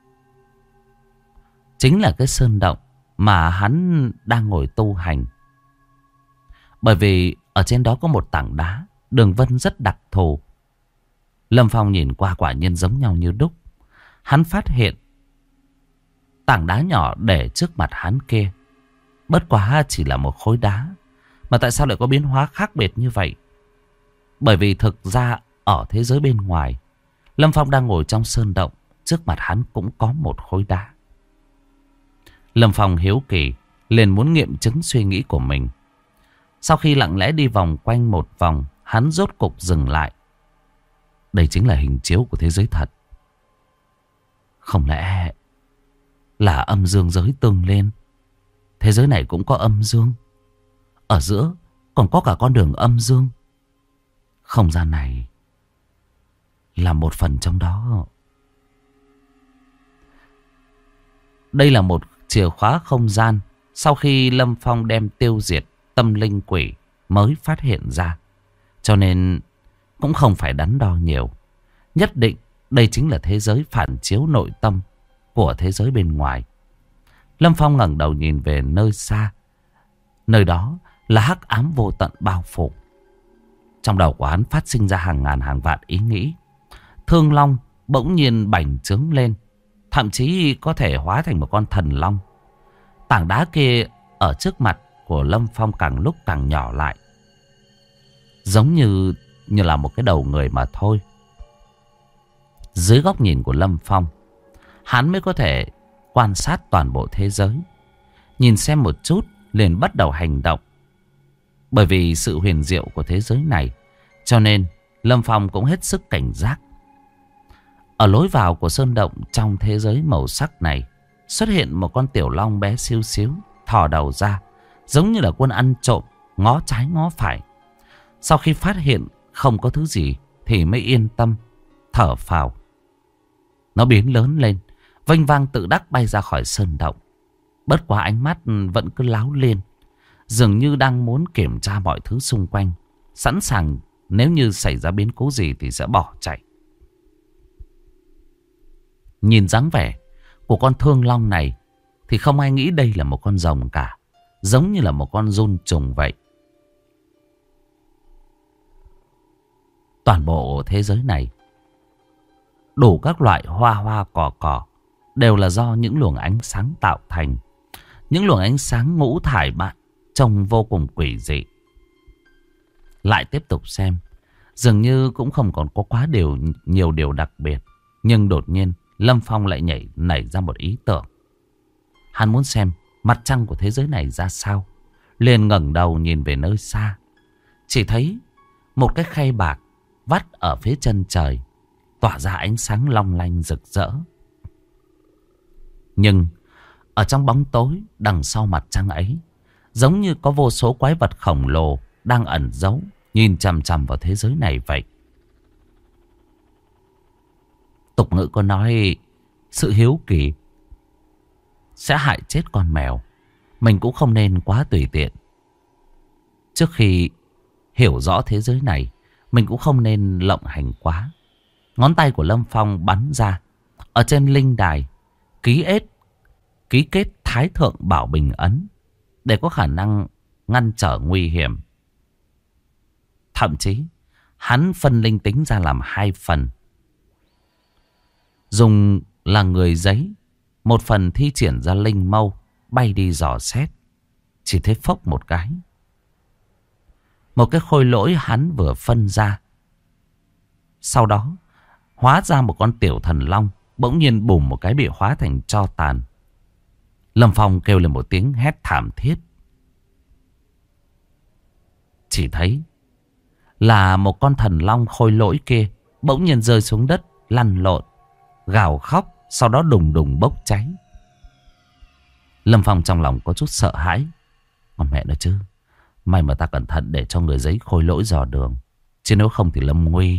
chính là cái sơn động mà hắn đang ngồi tu hành. Bởi vì ở trên đó có một tảng đá, đường vân rất đặc thù. Lâm Phong nhìn qua quả nhiên giống nhau như đúc. Hắn phát hiện tảng đá nhỏ để trước mặt hắn kia bất quá chỉ là một khối đá, mà tại sao lại có biến hóa khác biệt như vậy? Bởi vì thực ra ở thế giới bên ngoài, Lâm Phong đang ngồi trong sơn động, trước mặt hắn cũng có một khối đá. Lâm Phong hiếu kỳ, liền muốn nghiệm chứng suy nghĩ của mình. Sau khi lặng lẽ đi vòng quanh một vòng, hắn rốt cục dừng lại. Đây chính là hình chiếu của thế giới thật. Không lẽ là âm dương giới tương lên? Thế giới này cũng có âm dương, ở giữa còn có cả con đường âm dương. Không gian này là một phần trong đó. Đây là một chìa khóa không gian sau khi Lâm Phong đem tiêu diệt tâm linh quỷ mới phát hiện ra. Cho nên cũng không phải đắn đo nhiều. Nhất định đây chính là thế giới phản chiếu nội tâm của thế giới bên ngoài. Lâm Phong ngẩng đầu nhìn về nơi xa. Nơi đó là hắc ám vô tận bao phủ. Trong đầu của hắn phát sinh ra hàng ngàn hàng vạn ý nghĩ. Thương long bỗng nhiên bành trướng lên, thậm chí có thể hóa thành một con thần long. Tảng đá kia ở trước mặt của Lâm Phong càng lúc càng nhỏ lại, giống như như là một cái đầu người mà thôi. Dưới góc nhìn của Lâm Phong, hắn mới có thể quan sát toàn bộ thế giới. Nhìn xem một chút liền bắt đầu hành động. Bởi vì sự huyền diệu của thế giới này, cho nên Lâm Phong cũng hết sức cảnh giác. Ở lối vào của sơn động trong thế giới màu sắc này, xuất hiện một con tiểu long bé xíu xíu, thò đầu ra, giống như là quân ăn trộm, ngó trái ngó phải. Sau khi phát hiện không có thứ gì thì mới yên tâm, thở phào. Nó biến lớn lên, vênh vang tự đắc bay ra khỏi sơn động. Bất quá ánh mắt vẫn cứ láo liên, dường như đang muốn kiểm tra mọi thứ xung quanh, sẵn sàng nếu như xảy ra biến cố gì thì sẽ bỏ chạy. Nhìn dáng vẻ của con thương long này thì không ai nghĩ đây là một con rồng cả, giống như là một con giun trùng vậy. Toàn bộ thế giới này, đủ các loại hoa hoa cỏ cỏ đều là do những luồng ánh sáng tạo thành. Những luồng ánh sáng ngũ thải bạn trông vô cùng quỷ dị. Lại tiếp tục xem, dường như cũng không còn có quá điều nhiều điều đặc biệt. Nhưng đột nhiên Lâm Phong lại nhảy nảy ra một ý tưởng. Hắn muốn xem mặt trăng của thế giới này ra sao. Liền ngẩng đầu nhìn về nơi xa, chỉ thấy một cái khay bạc vắt ở phía chân trời, tỏa ra ánh sáng long lanh rực rỡ. Nhưng ở trong bóng tối đằng sau mặt trăng ấy, giống như có vô số quái vật khổng lồ đang ẩn giấu, nhìn chằm chằm vào thế giới này vậy. Tục ngữ có nói sự hiếu kỳ sẽ hại chết con mèo. Mình cũng không nên quá tùy tiện. Trước khi hiểu rõ thế giới này, mình cũng không nên lộng hành quá. Ngón tay của Lâm Phong bắn ra, ở trên linh đài ký ết ký kết Thái Thượng Bảo Bình Ấn, để có khả năng ngăn trở nguy hiểm. Thậm chí hắn phân linh tính ra làm hai phần. Dùng là người giấy, một phần thi triển ra linh mâu bay đi dò xét. Chỉ thấy phốc một cái, một cái khôi lỗi hắn vừa phân ra. Sau đó hóa ra một con tiểu thần long, bỗng nhiên bùm một cái bị hóa thành tro tàn. Lâm Phong kêu lên một tiếng hét thảm thiết. Chỉ thấy là một con thần long khôi lỗi kia bỗng nhiên rơi xuống đất, lăn lộn, gào khóc, sau đó đùng đùng bốc cháy. Lâm Phong trong lòng có chút sợ hãi. Còn mẹ nó chứ, may mà ta cẩn thận để cho người giấy khôi lỗi dò đường, chứ nếu không thì lâm nguy.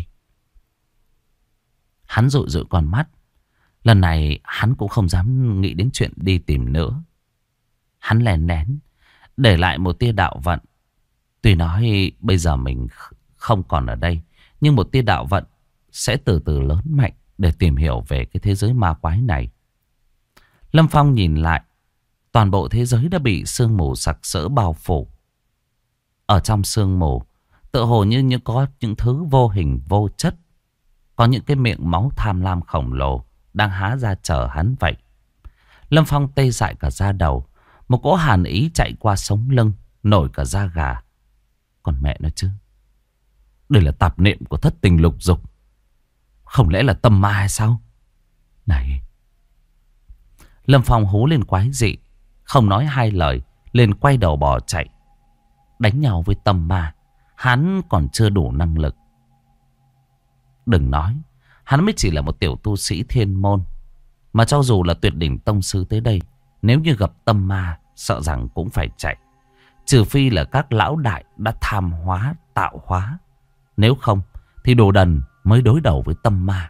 Hắn dụi dụi con mắt. Lần này hắn cũng không dám nghĩ đến chuyện đi tìm nữa. Hắn lèn nén để lại một tia đạo vận. Tuy nói bây giờ mình không còn ở đây, nhưng một tia đạo vận sẽ từ từ lớn mạnh để tìm hiểu về cái thế giới ma quái này. Lâm Phong nhìn lại, toàn bộ thế giới đã bị sương mù sặc sỡ bao phủ. Ở trong sương mù, tựa hồ như, như có những thứ vô hình vô chất. Có những cái miệng máu tham lam khổng lồ đang há ra chờ hắn vậy. Lâm Phong tê dại cả da đầu. Một cỗ hàn ý chạy qua sống lưng, nổi cả da gà. Còn mẹ nó chứ, đây là tạp niệm của thất tình lục dục, không lẽ là tâm ma hay sao? Này! Lâm Phong hú lên quái dị, không nói hai lời, liền quay đầu bỏ chạy. Đánh nhau với tâm ma, hắn còn chưa đủ năng lực. Đừng nói, hắn mới chỉ là một tiểu tu sĩ thiên môn. Mà cho dù là tuyệt đỉnh tông sư tới đây, nếu như gặp tâm ma, sợ rằng cũng phải chạy. Trừ phi là các lão đại đã tham hóa, tạo hóa. Nếu không, thì đồ đần mới đối đầu với tâm ma.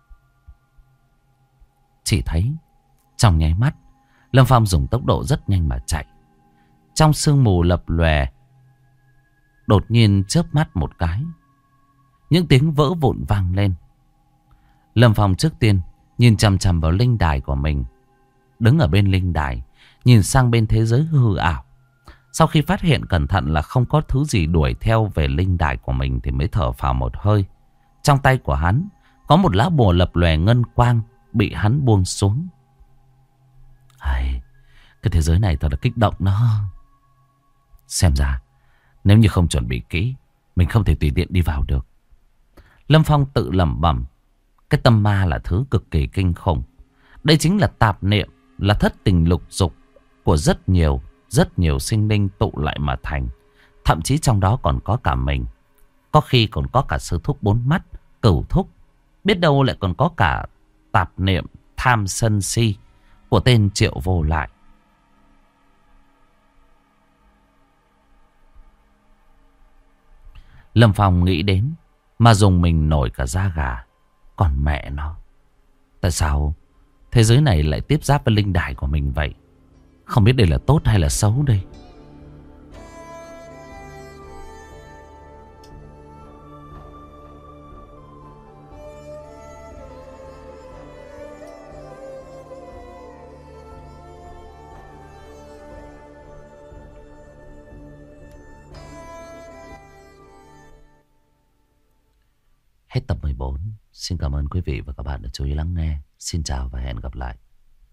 Chỉ thấy, trong nháy mắt, Lâm Phong dùng tốc độ rất nhanh mà chạy. Trong sương mù lập lòe, đột nhiên chớp mắt một cái, những tiếng vỡ vụn vang lên. Lâm Phong trước tiên nhìn chằm chằm vào linh đài của mình. Đứng ở bên linh đài, nhìn sang bên thế giới hư ảo. Sau khi phát hiện cẩn thận là không có thứ gì đuổi theo về linh đài của mình thì mới thở phào một hơi. Trong tay của hắn có một lá bùa lập lòe ngân quang bị hắn buông xuống. Ai, cái thế giới này thật là kích động đó. Xem ra nếu như không chuẩn bị kỹ, mình không thể tùy tiện đi vào được. Lâm Phong tự lẩm bẩm. Cái tâm ma là thứ cực kỳ kinh khủng. Đây chính là tạp niệm, là thất tình lục dục của rất nhiều, rất nhiều sinh linh tụ lại mà thành. Thậm chí trong đó còn có cả mình. Có khi còn có cả sư thúc bốn mắt, cửu thúc. Biết đâu lại còn có cả tạp niệm, tham sân si của tên Triệu Vô Lại. Lâm Phong nghĩ đến mà dùng mình nổi cả da gà. Còn mẹ nó, tại sao thế giới này lại tiếp giáp với linh đài của mình vậy? Không biết đây là tốt hay là xấu đây. Hết tập mười bốn. Xin cảm ơn quý vị và các bạn đã chú ý lắng nghe. Xin chào và hẹn gặp lại.